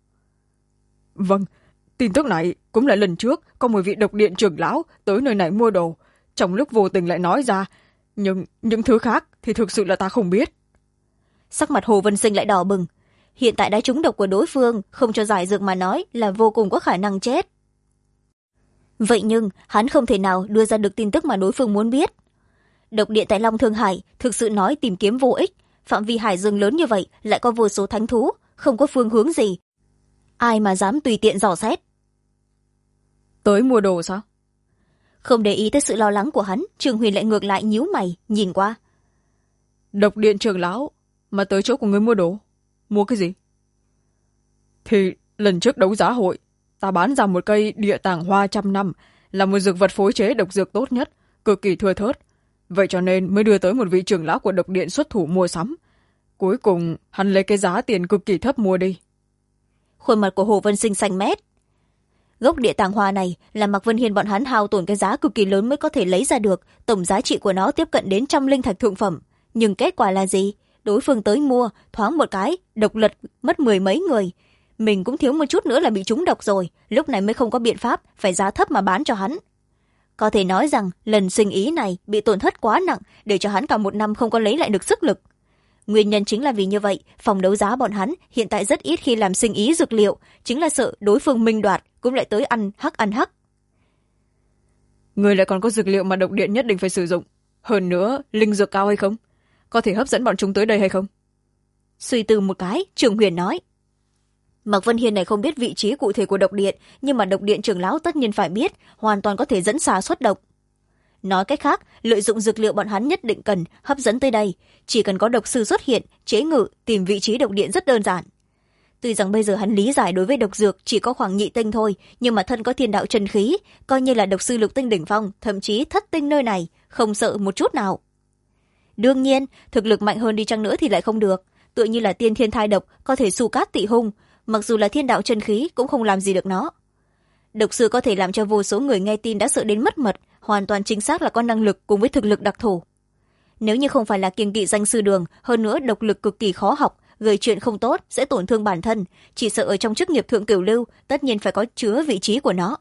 Vâng, tin tức này cũng là lần trước có một vị độc điện trưởng lão tới nơi này mua đồ, trong lúc vô tình lại nói ra, nhưng những thứ khác thì thực sự là ta không biết. Sắc mặt Hồ Vân Sinh lại đỏ bừng. Hiện tại đã trúng độc của đối phương, không cho giải dược mà nói là vô cùng có khả năng chết. Vậy nhưng hắn không thể nào đưa ra được tin tức mà đối phương muốn biết. Độc điện tại Long Thương Hải thực sự nói tìm kiếm vô ích, phạm vi hải dương lớn như vậy lại có vô số thánh thú, không có phương hướng gì, ai mà dám tùy tiện dò xét. Tới mua đồ sao? Không để ý tới sự lo lắng của hắn, Trương Huyền lại ngược lại nhíu mày nhìn qua. Độc điện trưởng lão mà tới chỗ của người mua đồ, mua cái gì? Thì lần trước đấu giá hội ta bán ra một cây địa tàng hoa 100 năm, là một dược vật phối chế độc dược tốt nhất, cực kỳ thưa thớt, vậy cho nên mới đưa tới một vị trưởng lão của độc điện xuất thủ mua sắm. Cuối cùng hắn lấy cái giá tiền cực kỳ thấp mua đi. Khuôn mặt của Hồ Vân Sinh xanh mét. Gốc địa tàng hoa này là Mạc Vân Hiên bọn hắn hao tổn cái giá cực kỳ lớn mới có thể lấy ra được, tổng giá trị của nó tiếp cận đến 100 linh thạch thượng phẩm, nhưng kết quả là gì? Đối phương tới mua, thoáng một cái độc lật mất 10 mấy người, mình cũng thiếu một chút nữa là bị trúng độc rồi, lúc này mới không có biện pháp phải giá thấp mà bán cho hắn. Có thể nói rằng lần sinh ý này bị tổn thất quá nặng, để cho hắn cả một năm không có lấy lại được sức lực. Nguyên nhân chính là vì như vậy, phòng đấu giá bọn hắn hiện tại rất ít khi làm sinh ý dược liệu, chính là sợ đối phương minh đoạt cũng lại tới ăn hắc. Người lại còn có dược liệu mà độc điện nhất định phải sử dụng, hơn nữa linh dược cao hay không, có thể hấp dẫn bọn chúng tới đây hay không? Suy tư một cái, Trường Huyền nói. Mạc Vân Hiên này không biết vị trí cụ thể của độc điện, nhưng mà độc điện trưởng lão tất nhiên phải biết, hoàn toàn có thể dẫn xà xuất độc. Nói cách khác, lợi dụng dược liệu bọn hắn nhất định cần hấp dẫn tới đây, chỉ cần có độc sư xuất hiện, chế ngự, tìm vị trí độc điện rất đơn giản. Tuy rằng bây giờ hắn lý giải đối với độc dược chỉ có khoảng nhị tinh thôi, nhưng mà thân có thiên đạo chân khí, coi như là độc sư lục tinh đỉnh phong, thậm chí thất tinh nơi này, không sợ một chút nào. Đương nhiên, thực lực mạnh hơn đi chăng nữa thì lại không được, tựa như là tiên thiên thai độc có thể xù cát tị hung, mặc dù là thiên đạo chân khí cũng không làm gì được nó. Độc sư có thể làm cho vô số người nghe tin đã sợ đến mất mật, hoàn toàn chính xác là có năng lực cùng với thực lực đặc thù. Nếu như không phải là kiêng kỵ danh sư đường, hơn nữa độc lực cực kỳ khó học, gây chuyện không tốt sẽ tổn thương bản thân, chỉ sợ ở trong chức nghiệp thượng cửu lưu tất nhiên phải có chứa vị trí của nó.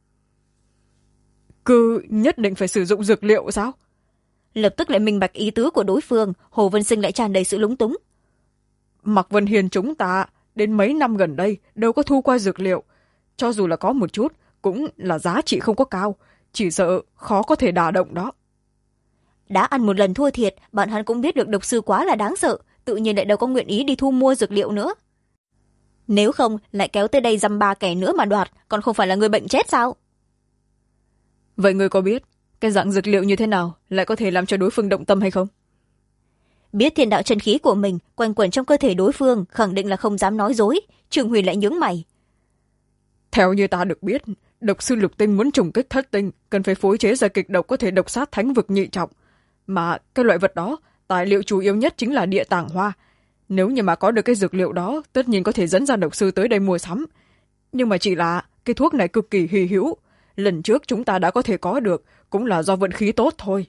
Cứ nhất định phải sử dụng dược liệu sao? Lập tức lại minh bạch ý tứ của đối phương, Hồ Vân Sinh lại tràn đầy sự lúng túng. Mạc Vân Hiền chúng ta đến mấy năm gần đây đâu có thu qua dược liệu, cho dù là có một chút cũng là giá trị không có cao, chỉ sợ khó có thể đả động đó. Đã ăn một lần thua thiệt, bọn hắn cũng biết được độc sư quá là đáng sợ, tự nhiên lại đâu có nguyện ý đi thu mua dược liệu nữa. Nếu không lại kéo tới đây dăm ba kẻ nữa mà đoạt, còn không phải là người bệnh chết sao? Vậy người có biết cái dạng dược liệu như thế nào lại có thể làm cho đối phương động tâm hay không? Biết thiên đạo chân khí của mình quanh quẩn trong cơ thể đối phương, khẳng định là không dám nói dối. Trường Huyền lại nhướng mày. Theo như ta được biết, độc sư lục tinh muốn trùng kích thất tinh cần phải phối chế ra kịch độc có thể độc sát thánh vực nhị trọng, mà cái loại vật đó tài liệu chủ yếu nhất chính là địa tàng hoa. Nếu như mà có được cái dược liệu đó, tất nhiên có thể dẫn ra độc sư tới đây mua sắm, nhưng mà chỉ là cái thuốc này cực kỳ hy hữu, lần trước chúng ta đã có thể có được cũng là do vận khí tốt thôi.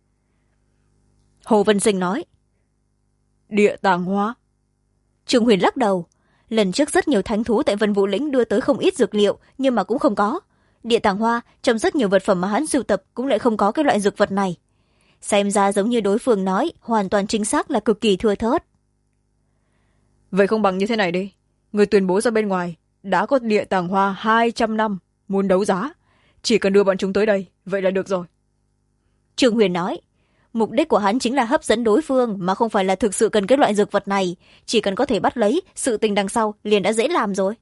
Hồ Vân Sinh nói. Địa tàng hoa? Trường Huyền lắc đầu. Lần trước rất nhiều thánh thú tại Vân Vũ Lĩnh đưa tới không ít dược liệu, nhưng mà cũng không có. Địa tàng hoa trong rất nhiều vật phẩm mà hắn sưu tập cũng lại không có cái loại dược vật này. Xem ra giống như đối phương nói, hoàn toàn chính xác là cực kỳ thưa thớt. Vậy không bằng như thế này đi, người tuyên bố ra bên ngoài đã có địa tàng hoa 200 năm muốn đấu giá, chỉ cần đưa bọn chúng tới đây vậy là được rồi. Trường Huyền nói. Mục đích của hắn chính là hấp dẫn đối phương, mà không phải là thực sự cần cái loại dược vật này. Chỉ cần có thể bắt lấy, sự tình đằng sau liền đã dễ làm rồi.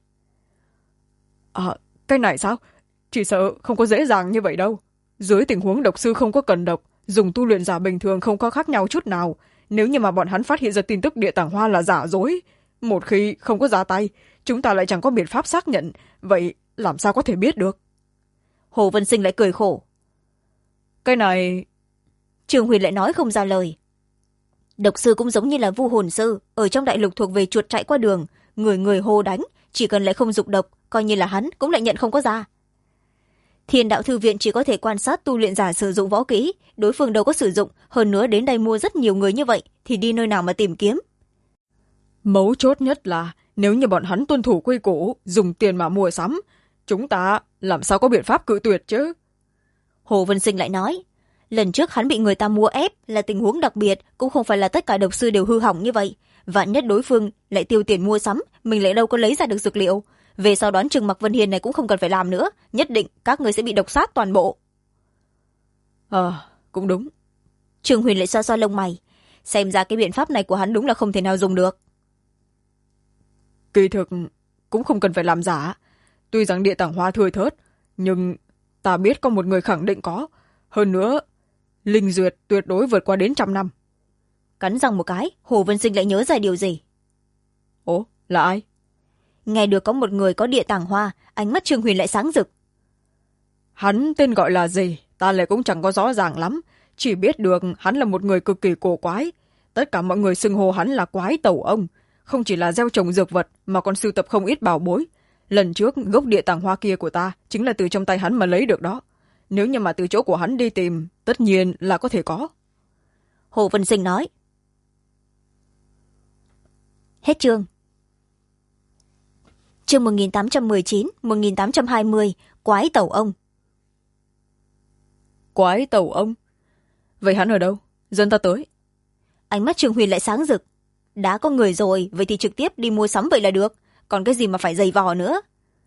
Cái này sao? Chỉ sợ không có dễ dàng như vậy đâu. Dưới tình huống độc sư không có cần độc, dùng tu luyện giả bình thường không có khác nhau chút nào. Nếu như mà bọn hắn phát hiện ra tin tức địa tàng hoa là giả dối, một khi không có ra tay, chúng ta lại chẳng có biện pháp xác nhận. Vậy làm sao có thể biết được? Hồ Vân Sinh lại cười khổ. Cái này... Trương Huyền lại nói không ra lời. Độc sư cũng giống như là vu hồn sư, ở trong đại lục thuộc về chuột chạy qua đường, người người hô đánh, chỉ cần lại không dục độc, coi như là hắn cũng lại nhận không có ra. Thiên đạo thư viện chỉ có thể quan sát tu luyện giả sử dụng võ kỹ, đối phương đâu có sử dụng, hơn nữa đến đây mua rất nhiều người như vậy, thì đi nơi nào mà tìm kiếm. Mấu chốt nhất là nếu như bọn hắn tuân thủ quy củ, dùng tiền mà mua sắm, chúng ta làm sao có biện pháp cự tuyệt chứ? Hồ Vân Sinh lại nói, lần trước hắn bị người ta mua ép là tình huống đặc biệt, cũng không phải là tất cả độc sư đều hư hỏng như vậy. Vạn nhất đối phương lại tiêu tiền mua sắm, mình lại đâu có lấy ra được dược liệu. Về sau đoán chừng Mạc Vân Hiền này cũng không cần phải làm nữa, nhất định các người sẽ bị độc sát toàn bộ. Cũng đúng. Trương Huyền lại xoa xoa lông mày, xem ra cái biện pháp này của hắn đúng là không thể nào dùng được. Kỳ thực cũng không cần phải làm giả. Tuy rằng địa tàng hoa thưa thớt, nhưng ta biết có một người khẳng định có. Hơn nữa, linh duyệt tuyệt đối vượt qua đến 100 năm. Cắn răng một cái, Hồ Vân Sinh lại nhớ ra điều gì. Ồ, là ai? Nghe được có một người có địa tàng hoa, ánh mắt Trương Huyền lại sáng rực. Hắn tên gọi là gì, ta lại cũng chẳng có rõ ràng lắm. Chỉ biết được hắn là một người cực kỳ cổ quái. Tất cả mọi người xưng hô hắn là Quái Tẩu Ông. Không chỉ là gieo trồng dược vật mà còn sưu tập không ít bảo bối. Lần trước gốc địa tàng hoa kia của ta chính là từ trong tay hắn mà lấy được đó. Nếu như mà từ chỗ của hắn đi tìm, tất nhiên là có thể có. Hồ Vân Sinh nói. Hết chương. Chương 1819-1820, Quái Tẩu Ông. Quái Tẩu Ông? Vậy hắn ở đâu? Dẫn ta tới. Ánh mắt Trương Huyền lại sáng rực. Đã có người rồi, vậy thì trực tiếp đi mua sắm vậy là được. Còn cái gì mà phải giày vò nữa?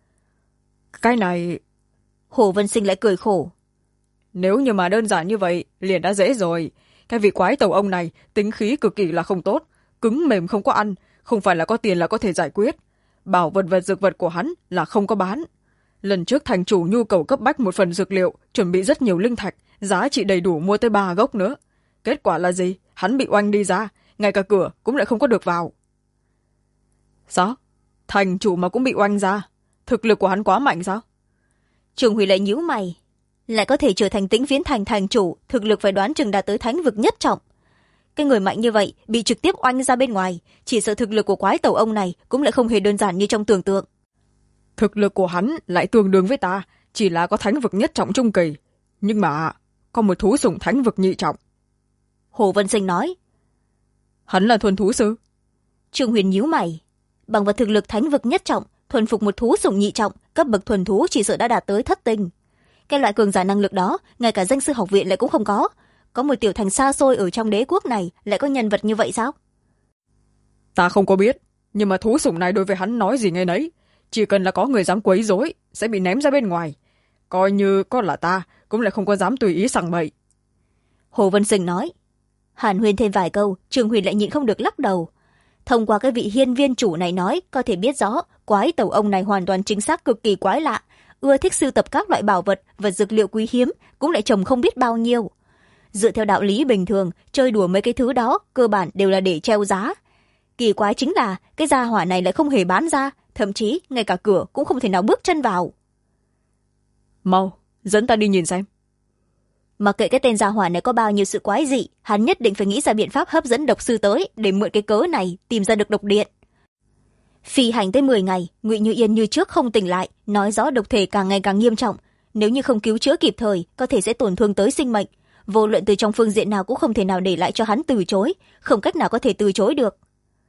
Cái này... Hồ Vân Sinh lại cười khổ. Nếu như mà đơn giản như vậy, liền đã dễ rồi. Cái vị Quái Tẩu Ông này, tính khí cực kỳ là không tốt. Cứng mềm không có ăn, không phải là có tiền là có thể giải quyết. Bảo vật và dược vật của hắn là không có bán. Lần trước thành chủ nhu cầu cấp bách một phần dược liệu, chuẩn bị rất nhiều linh thạch, giá trị đầy đủ mua tới 3 gốc nữa. Kết quả là gì? Hắn bị oanh đi ra, ngay cả cửa cũng lại không có được vào. Sao? Thành chủ mà cũng bị oanh ra? Thực lực của hắn quá mạnh sao? Trường Huy lại nhíu mày. Lại có thể trở thành Tĩnh Viễn Thành thành chủ, thực lực phải đoán chừng đạt tới thánh vực nhất trọng. Cái người mạnh như vậy bị trực tiếp oanh ra bên ngoài, chỉ sợ thực lực của Quái Tẩu Ông này cũng lại không hề đơn giản như trong tưởng tượng. Thực lực của hắn lại tương đương với ta, chỉ là có thánh vực nhất trọng trung kỳ, nhưng mà có một thú sủng thánh vực nhị trọng. Hồ Vân Sinh nói. Hắn là thuần thú sư? Trương Huyền nhíu mày. Bằng vào thực lực thánh vực nhất trọng, thuần phục một thú sủng nhị trọng, cấp bậc thuần thú chỉ sợ đã đạt tới thất tinh. Cái loại cường giả năng lực đó, ngay cả danh sư học viện lại cũng không có. Có một tiểu thành xa xôi ở trong đế quốc này lại có nhân vật như vậy sao? Ta không có biết, nhưng mà thú sủng này đối với hắn nói gì nghe nấy. Chỉ cần là có người dám quấy rối sẽ bị ném ra bên ngoài. Coi như có là ta cũng lại không có dám tùy ý sằng bậy. Hồ Vân Sinh nói. Hàn Huyên thêm vài câu, Trương Huyền lại nhịn không được lắc đầu. Thông qua cái vị hiên viên chủ này nói, có thể biết rõ Quái Tẩu Ông này hoàn toàn chính xác cực kỳ quái lạ, ưa thích sưu tập các loại bảo vật và dược liệu quý hiếm, cũng lại trồng không biết bao nhiêu. Dựa theo đạo lý bình thường, chơi đùa mấy cái thứ đó cơ bản đều là để treo giá. Kỳ quái chính là cái gia hỏa này lại không hề bán ra, thậm chí ngay cả cửa cũng không thể nào bước chân vào. Mau, dẫn ta đi nhìn xem. Mặc kệ cái tên gia hỏa này có bao nhiêu sự quái dị, hắn nhất định phải nghĩ ra biện pháp hấp dẫn độc sư tới để mượn cái cớ này tìm ra được độc điện. Phi hành tới 10 ngày, Ngụy Như Yên như trước không tỉnh lại, nói rõ độc thể càng ngày càng nghiêm trọng. Nếu như không cứu chữa kịp thời, có thể sẽ tổn thương tới sinh mệnh. Vô luận từ trong phương diện nào cũng không thể nào để lại cho hắn từ chối, không cách nào có thể từ chối được.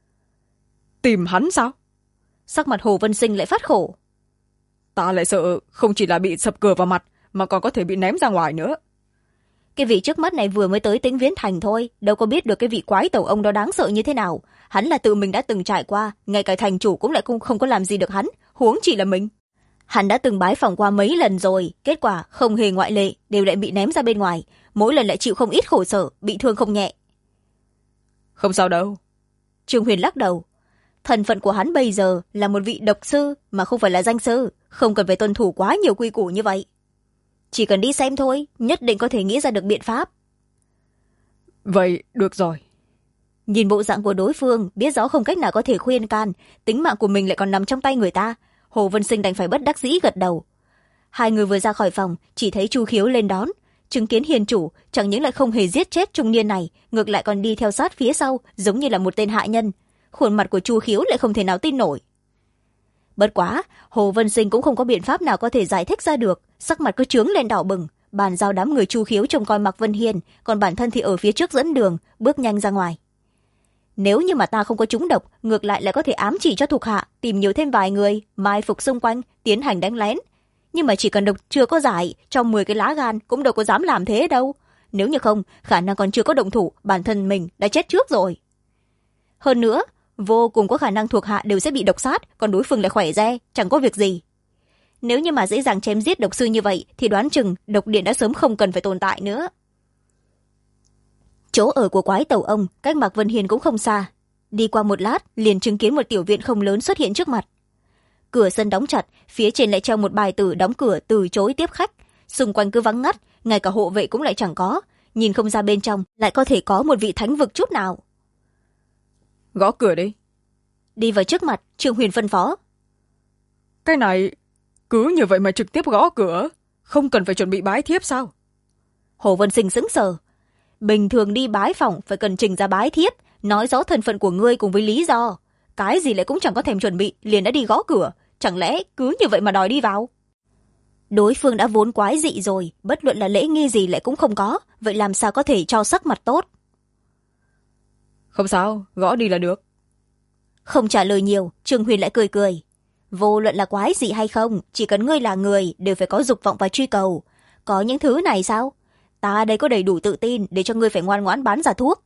Tìm hắn sao? Sắc mặt Hồ Vân Sinh lại phát khổ. Ta lại sợ không chỉ là bị sập cửa vào mặt, mà còn có thể bị ném ra ngoài nữa. Cái vị trước mắt này vừa mới tới Tĩnh Viễn Thành thôi, đâu có biết được cái vị Quái Tẩu Ông đó đáng sợ như thế nào. Hắn là tự mình đã từng trải qua, ngay cả thành chủ cũng lại không có làm gì được hắn, huống chỉ là mình. Hắn đã từng bái phỏng qua mấy lần rồi, kết quả không hề ngoại lệ, đều lại bị ném ra bên ngoài. mỗi lần lại chịu không ít khổ sở, bị thương không nhẹ. Không sao đâu. Trương Huyền lắc đầu. Thân phận của hắn bây giờ là một vị độc sư mà không phải là danh sư, không cần phải tuân thủ quá nhiều quy củ như vậy. Chỉ cần đi xem thôi, nhất định có thể nghĩ ra được biện pháp. Vậy được rồi. Nhìn bộ dạng của đối phương, biết rõ không cách nào có thể khuyên can, tính mạng của mình lại còn nằm trong tay người ta, Hồ Vân Sinh đành phải bất đắc dĩ gật đầu. Hai người vừa ra khỏi phòng, chỉ thấy Chu Khiếu lên đón, chứng kiến hiền chủ chẳng những lại không hề giết chết trung niên này, ngược lại còn đi theo sát phía sau, giống như là một tên hạ nhân. Khuôn mặt của Chu Khiếu lại không thể nào tin nổi. Bất quá, Hồ Vân Sinh cũng không có biện pháp nào có thể giải thích ra được, sắc mặt cứ trướng lên đỏ bừng, bàn giao đám người Chu Khiếu trông coi Mạc Vân Hiên, còn bản thân thì ở phía trước dẫn đường, bước nhanh ra ngoài. Nếu như mà ta không có trúng độc, ngược lại là có thể ám chỉ cho thuộc hạ, tìm nhiều thêm vài người, mai phục xung quanh, tiến hành đánh lén. Nhưng mà chỉ cần độc chưa có giải, trong 10 cái lá gan cũng đâu có dám làm thế đâu. Nếu như không, khả năng còn chưa có động thủ, bản thân mình đã chết trước rồi. Hơn nữa, vô cùng có khả năng thuộc hạ đều sẽ bị độc sát, còn đối phương lại khỏe re, chẳng có việc gì. Nếu như mà dễ dàng chém giết độc sư như vậy, thì đoán chừng độc điện đã sớm không cần phải tồn tại nữa. Chỗ ở của quái tẩu ông cách Mạc Vân Hiên cũng không xa. Đi qua một lát, liền chứng kiến một tiểu viện không lớn xuất hiện trước mặt. Cửa sân đóng chặt, phía trên lại treo một bài tử đóng cửa từ chối tiếp khách. Xung quanh cứ vắng ngắt, ngay cả hộ vệ cũng lại chẳng có. Nhìn không ra bên trong lại có thể có một vị thánh vực chút nào. Gõ cửa đi. Đi vào trước mặt, Trương Huyền phân phó. Cái này, cứ như vậy mà trực tiếp gõ cửa, không cần phải chuẩn bị bái thiếp sao? Hồ Vân Sinh sững sờ. Bình thường đi bái phòng phải cần trình ra bái thiếp, nói rõ thân phận của ngươi cùng với lý do. Cái gì lại cũng chẳng có thèm chuẩn bị, liền đã đi gõ cửa. Chẳng lẽ cứ như vậy mà đòi đi vào? Đối phương đã vốn quái dị rồi, bất luận là lễ nghi gì lại cũng không có, vậy làm sao có thể cho sắc mặt tốt? Không sao, gõ đi là được. Không trả lời nhiều, Trương Huyền lại cười cười. Vô luận là quái dị hay không, chỉ cần ngươi là người, đều phải có dục vọng và truy cầu. Có những thứ này sao? Ta đây có đầy đủ tự tin để cho ngươi phải ngoan ngoãn bán ra thuốc.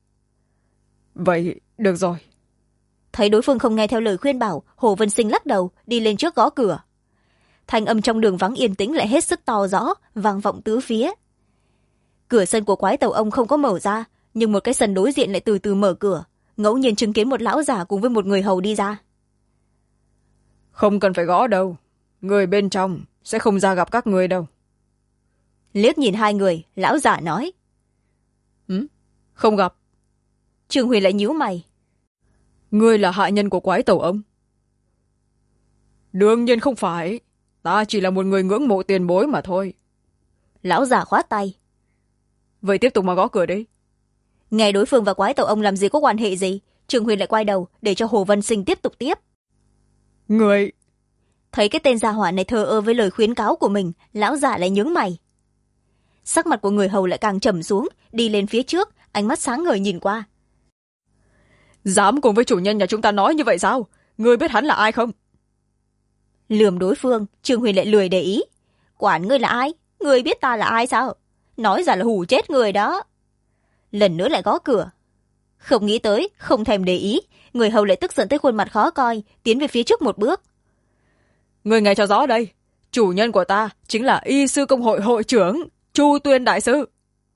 Vậy, được rồi. Thấy đối phương không nghe theo lời khuyên bảo, Hồ Vân Sinh lắc đầu, đi lên trước gõ cửa. Thanh âm trong đường vắng yên tĩnh lại hết sức to rõ, vang vọng tứ phía. Cửa sân của quái tàu ông không có mở ra, nhưng một cái sân đối diện lại từ từ mở cửa, ngẫu nhiên chứng kiến một lão giả cùng với một người hầu đi ra. Không cần phải gõ đâu, người bên trong sẽ không ra gặp các người đâu. Liếc nhìn hai người, lão giả nói. Không gặp. Trương Huyền lại nhíu mày. Ngươi là hạ nhân của quái tẩu ông? Đương nhiên không phải, ta chỉ là một người ngưỡng mộ tiền bối mà thôi. Lão giả khoát tay. Vậy tiếp tục mà gõ cửa đi. Nghe đối phương và quái tẩu ông làm gì có quan hệ gì, Trương Huyền lại quay đầu để cho Hồ Vân Sinh tiếp tục tiếp. Người... Thấy cái tên gia hỏa này thờ ơ với lời khuyến cáo của mình, lão giả lại nhướng mày. Sắc mặt của người hầu lại càng trầm xuống, đi lên phía trước, ánh mắt sáng ngời nhìn qua. Dám cùng với chủ nhân nhà chúng ta nói như vậy sao? Ngươi biết hắn là ai không? Lườm đối phương, Trương Huyền lại lười để ý. Quản ngươi là ai? Ngươi biết ta là ai sao? Nói ra là hù chết người đó. Lần nữa lại gõ cửa. Không nghĩ tới, không thèm để ý, người hầu lại tức giận tới khuôn mặt khó coi, tiến về phía trước một bước. Ngươi nghe cho rõ đây, chủ nhân của ta chính là y sư công hội hội trưởng Chu Tuyên đại sư.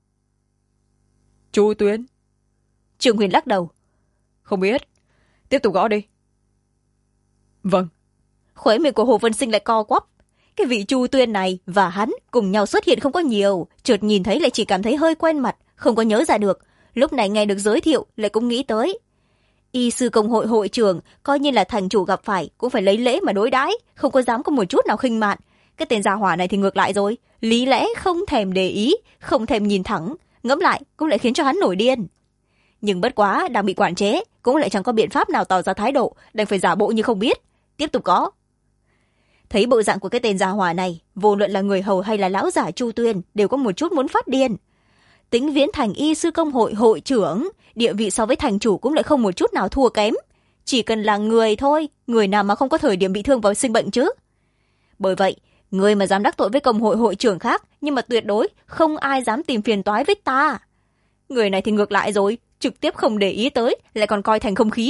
Chu Tuyên? Trương Huyền lắc đầu. Không biết, tiếp tục gõ đi. Vâng. Khóe miệng của Hồ Vân Sinh lại co quắp. Cái vị Chu Tuyên này và hắn cùng nhau xuất hiện không có nhiều, chợt nhìn thấy lại chỉ cảm thấy hơi quen mặt, không có nhớ ra được. Lúc này nghe được giới thiệu lại cũng nghĩ tới. Y sư công hội hội trưởng coi như là thành chủ gặp phải cũng phải lấy lễ mà đối đãi, không có dám có một chút nào khinh mạn. Cái tên gia hỏa này thì ngược lại rồi, lý lẽ không thèm để ý, không thèm nhìn thẳng, ngẫm lại cũng lại khiến cho hắn nổi điên. Nhưng bất quá đang bị quản chế, cũng lại chẳng có biện pháp nào tỏ ra thái độ, đành phải giả bộ như không biết. Tiếp tục có. Thấy bộ dạng của cái tên gia hỏa này, vô luận là người hầu hay là lão giả Chu Tuyên đều có một chút muốn phát điên. Tính viễn thành y sư công hội hội trưởng, địa vị so với thành chủ cũng lại không một chút nào thua kém. Chỉ cần là người thôi, người nào mà không có thời điểm bị thương vào sinh bệnh chứ. Bởi vậy, người mà dám đắc tội với công hội hội trưởng khác, nhưng mà tuyệt đối không ai dám tìm phiền toái với ta. Người này thì ngược lại rồi, trực tiếp không để ý tới, lại còn coi thành không khí.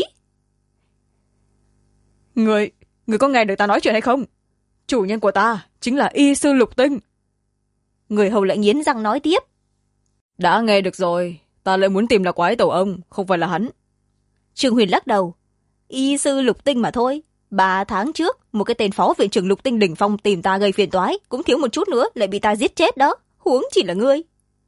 Người có nghe được ta nói chuyện hay không? Chủ nhân của ta chính là y sư Lục Tinh. Người hầu lại nghiến răng nói tiếp. đã nghe được rồi, ta lại muốn tìm là quái tẩu ông, không phải là hắn. Trương Huyền lắc đầu. Y sư Lục Tinh mà thôi. 3 tháng trước, một cái tên phó viện trưởng Lục Tinh đỉnh phong tìm ta gây phiền toái, cũng thiếu một chút nữa lại bị ta giết chết đó. Huống chỉ là ngươi.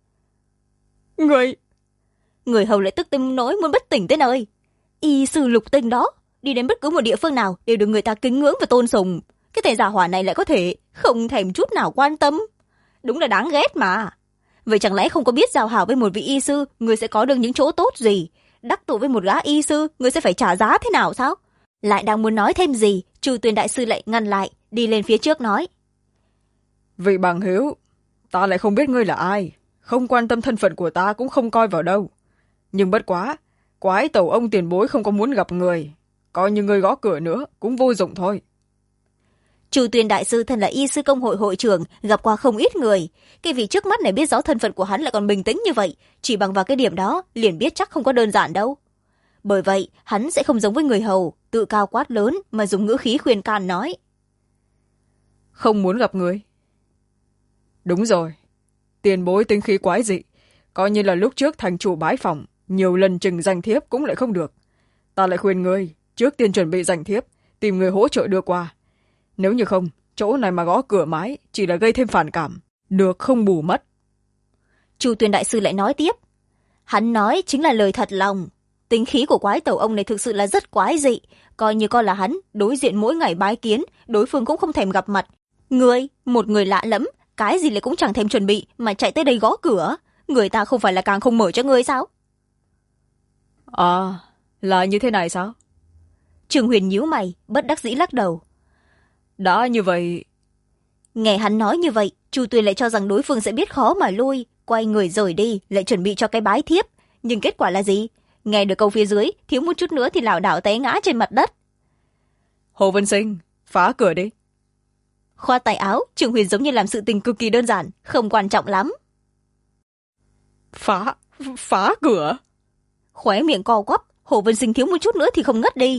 Người hầu lại tức tim nỗi muốn bất tỉnh tới nơi. Y sư Lục Tinh đó, đi đến bất cứ một địa phương nào đều được người ta kính ngưỡng và tôn sùng. Cái tên giả hỏa này lại có thể không thèm chút nào quan tâm. Đúng là đáng ghét mà. Vậy chẳng lẽ không có biết giao hảo với một vị y sư, người sẽ có được những chỗ tốt gì? Đắc tội với một gã y sư, người sẽ phải trả giá thế nào sao? Lại đang muốn nói thêm gì, Chu Tuyền đại sư lại ngăn lại, đi lên phía trước nói. Vị bằng hữu, ta lại không biết ngươi là ai, không quan tâm thân phận của ta cũng không coi vào đâu. Nhưng bất quá, quái tẩu ông tiền bối không có muốn gặp người, coi như ngươi gõ cửa nữa cũng vô dụng thôi. Chu Tuyền đại sư thân là y sư công hội hội trưởng, gặp qua không ít người. Cái vị trước mắt này biết rõ thân phận của hắn lại còn bình tĩnh như vậy, chỉ bằng vào cái điểm đó liền biết chắc không có đơn giản đâu. Bởi vậy hắn sẽ không giống với người hầu tự cao quát lớn mà dùng ngữ khí khuyên can nói. Không muốn gặp người. Đúng rồi, tiền bối tính khí quái dị, coi như là lúc trước thành chủ bái phỏng nhiều lần trình danh thiếp cũng lại không được. Ta lại khuyên ngươi trước tiên chuẩn bị danh thiếp, tìm người hỗ trợ đưa qua. Nếu như không, chỗ này mà gõ cửa mãi chỉ là gây thêm phản cảm, được không bù mất. Chu Tuyền đại sư lại nói tiếp. Hắn nói chính là lời thật lòng. Tính khí của quái tẩu ông này thực sự là rất quái dị. Coi như con là hắn, đối diện mỗi ngày bái kiến, đối phương cũng không thèm gặp mặt. Ngươi, một người lạ lẫm, cái gì lại cũng chẳng thèm chuẩn bị mà chạy tới đây gõ cửa. Người ta không phải là càng không mở cho ngươi sao? À, là như thế này sao? Trương Huyền nhíu mày, bất đắc dĩ lắc đầu. Đã như vậy... Nghe hắn nói như vậy, Chu Tuyền lại cho rằng đối phương sẽ biết khó mà lui, quay người rời đi, lại chuẩn bị cho cái bái thiếp. Nhưng kết quả là gì? Nghe được câu phía dưới, thiếu một chút nữa thì lảo đảo té ngã trên mặt đất. Hồ Vân Sinh, phá cửa đi. Khoa tay áo, Trương Huyền giống như làm sự tình cực kỳ đơn giản, không quan trọng lắm. Phá cửa? Khóe miệng co quắp, Hồ Vân Sinh thiếu một chút nữa thì không ngất đi.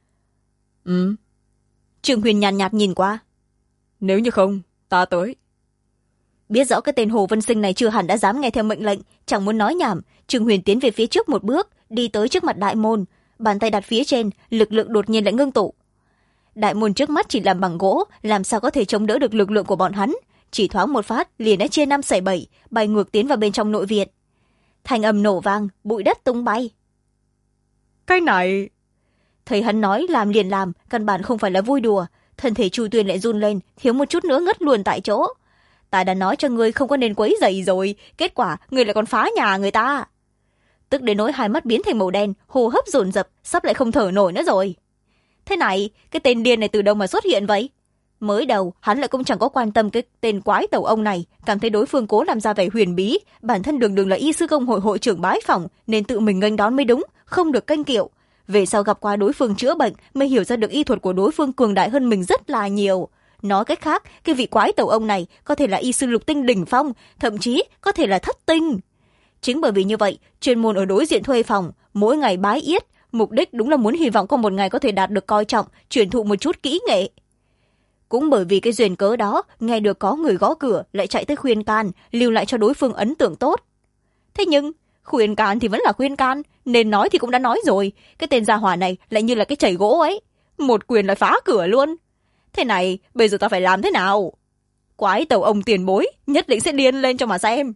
Trương Huyền nhàn nhạt nhìn qua. Nếu như không, ta tới. Biết rõ cái tên Hồ Vân Sinh này chưa hẳn đã dám nghe theo mệnh lệnh, chẳng muốn nói nhảm, Trương Huyền tiến về phía trước một bước, đi tới trước mặt đại môn, bàn tay đặt phía trên, lực lượng đột nhiên lại ngưng tụ. Đại môn trước mắt chỉ làm bằng gỗ, làm sao có thể chống đỡ được lực lượng của bọn hắn, chỉ thoáng một phát liền đã chia 5 xẻ 7, bay ngược tiến vào bên trong nội viện. Thanh âm nổ vang, bụi đất tung bay. Cái này... Thấy hắn nói làm liền làm, căn bản không phải là vui đùa, thân thể Chu Tuyền lại run lên, thiếu một chút nữa ngất luôn tại chỗ. Ta đã nói cho ngươi không có nên quấy rầy rồi, kết quả ngươi lại còn phá nhà người ta. Tức đến nỗi hai mắt biến thành màu đen, hô hấp dồn dập, sắp lại không thở nổi nữa rồi. Thế này, cái tên điên này từ đâu mà xuất hiện vậy? Mới đầu hắn lại cũng chẳng có quan tâm cái tên quái tẩu ông này, cảm thấy đối phương cố làm ra vẻ huyền bí, bản thân đường đường là y sư công hội hội trưởng bái phỏng nên tự mình nghênh đón mới đúng, không được kênh kiệu. Về sau gặp qua đối phương chữa bệnh mới hiểu ra được y thuật của đối phương cường đại hơn mình rất là nhiều. Nói cách khác, cái vị quái tẩu ông này có thể là y sư Lục Tinh đỉnh phong, thậm chí có thể là thất tinh. Chính bởi vì như vậy, chuyên môn ở đối diện thuê phòng, mỗi ngày bái yết, mục đích đúng là muốn hy vọng có một ngày có thể đạt được coi trọng, truyền thụ một chút kỹ nghệ. Cũng bởi vì cái duyên cớ đó, nghe được có người gõ cửa lại chạy tới khuyên can, lưu lại cho đối phương ấn tượng tốt. Thế nhưng, khuyên can thì vẫn là khuyên can, nên nói thì cũng đã nói rồi, cái tên gia hỏa này lại như là cái chảy gỗ ấy, một quyền lại phá cửa luôn. Thế này, bây giờ ta phải làm thế nào? Quái tẩu ông tiền bối, nhất định sẽ điên lên cho mà xem.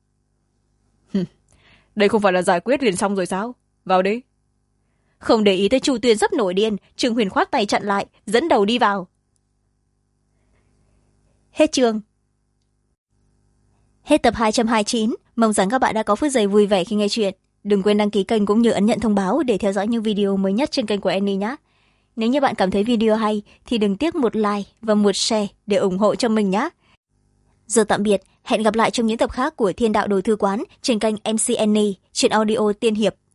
Đây không phải là giải quyết liền xong rồi sao? Vào đi. Không để ý tới Chu Tuyền sắp nổi điên, Trương Huyền khoát tay chặn lại, dẫn đầu đi vào. Hết chương. Hết tập 229, mong rằng các bạn đã có phút giây vui vẻ khi nghe chuyện. Đừng quên đăng ký kênh cũng như ấn nhận thông báo để theo dõi những video mới nhất trên kênh của Annie nhé. Nếu như bạn cảm thấy video hay thì đừng tiếc một like và một share để ủng hộ cho mình nhé. Giờ tạm biệt, hẹn gặp lại trong những tập khác của Thiên Đạo Đồ Thư Quán trên kênh MC Annie, trên audio tiên hiệp.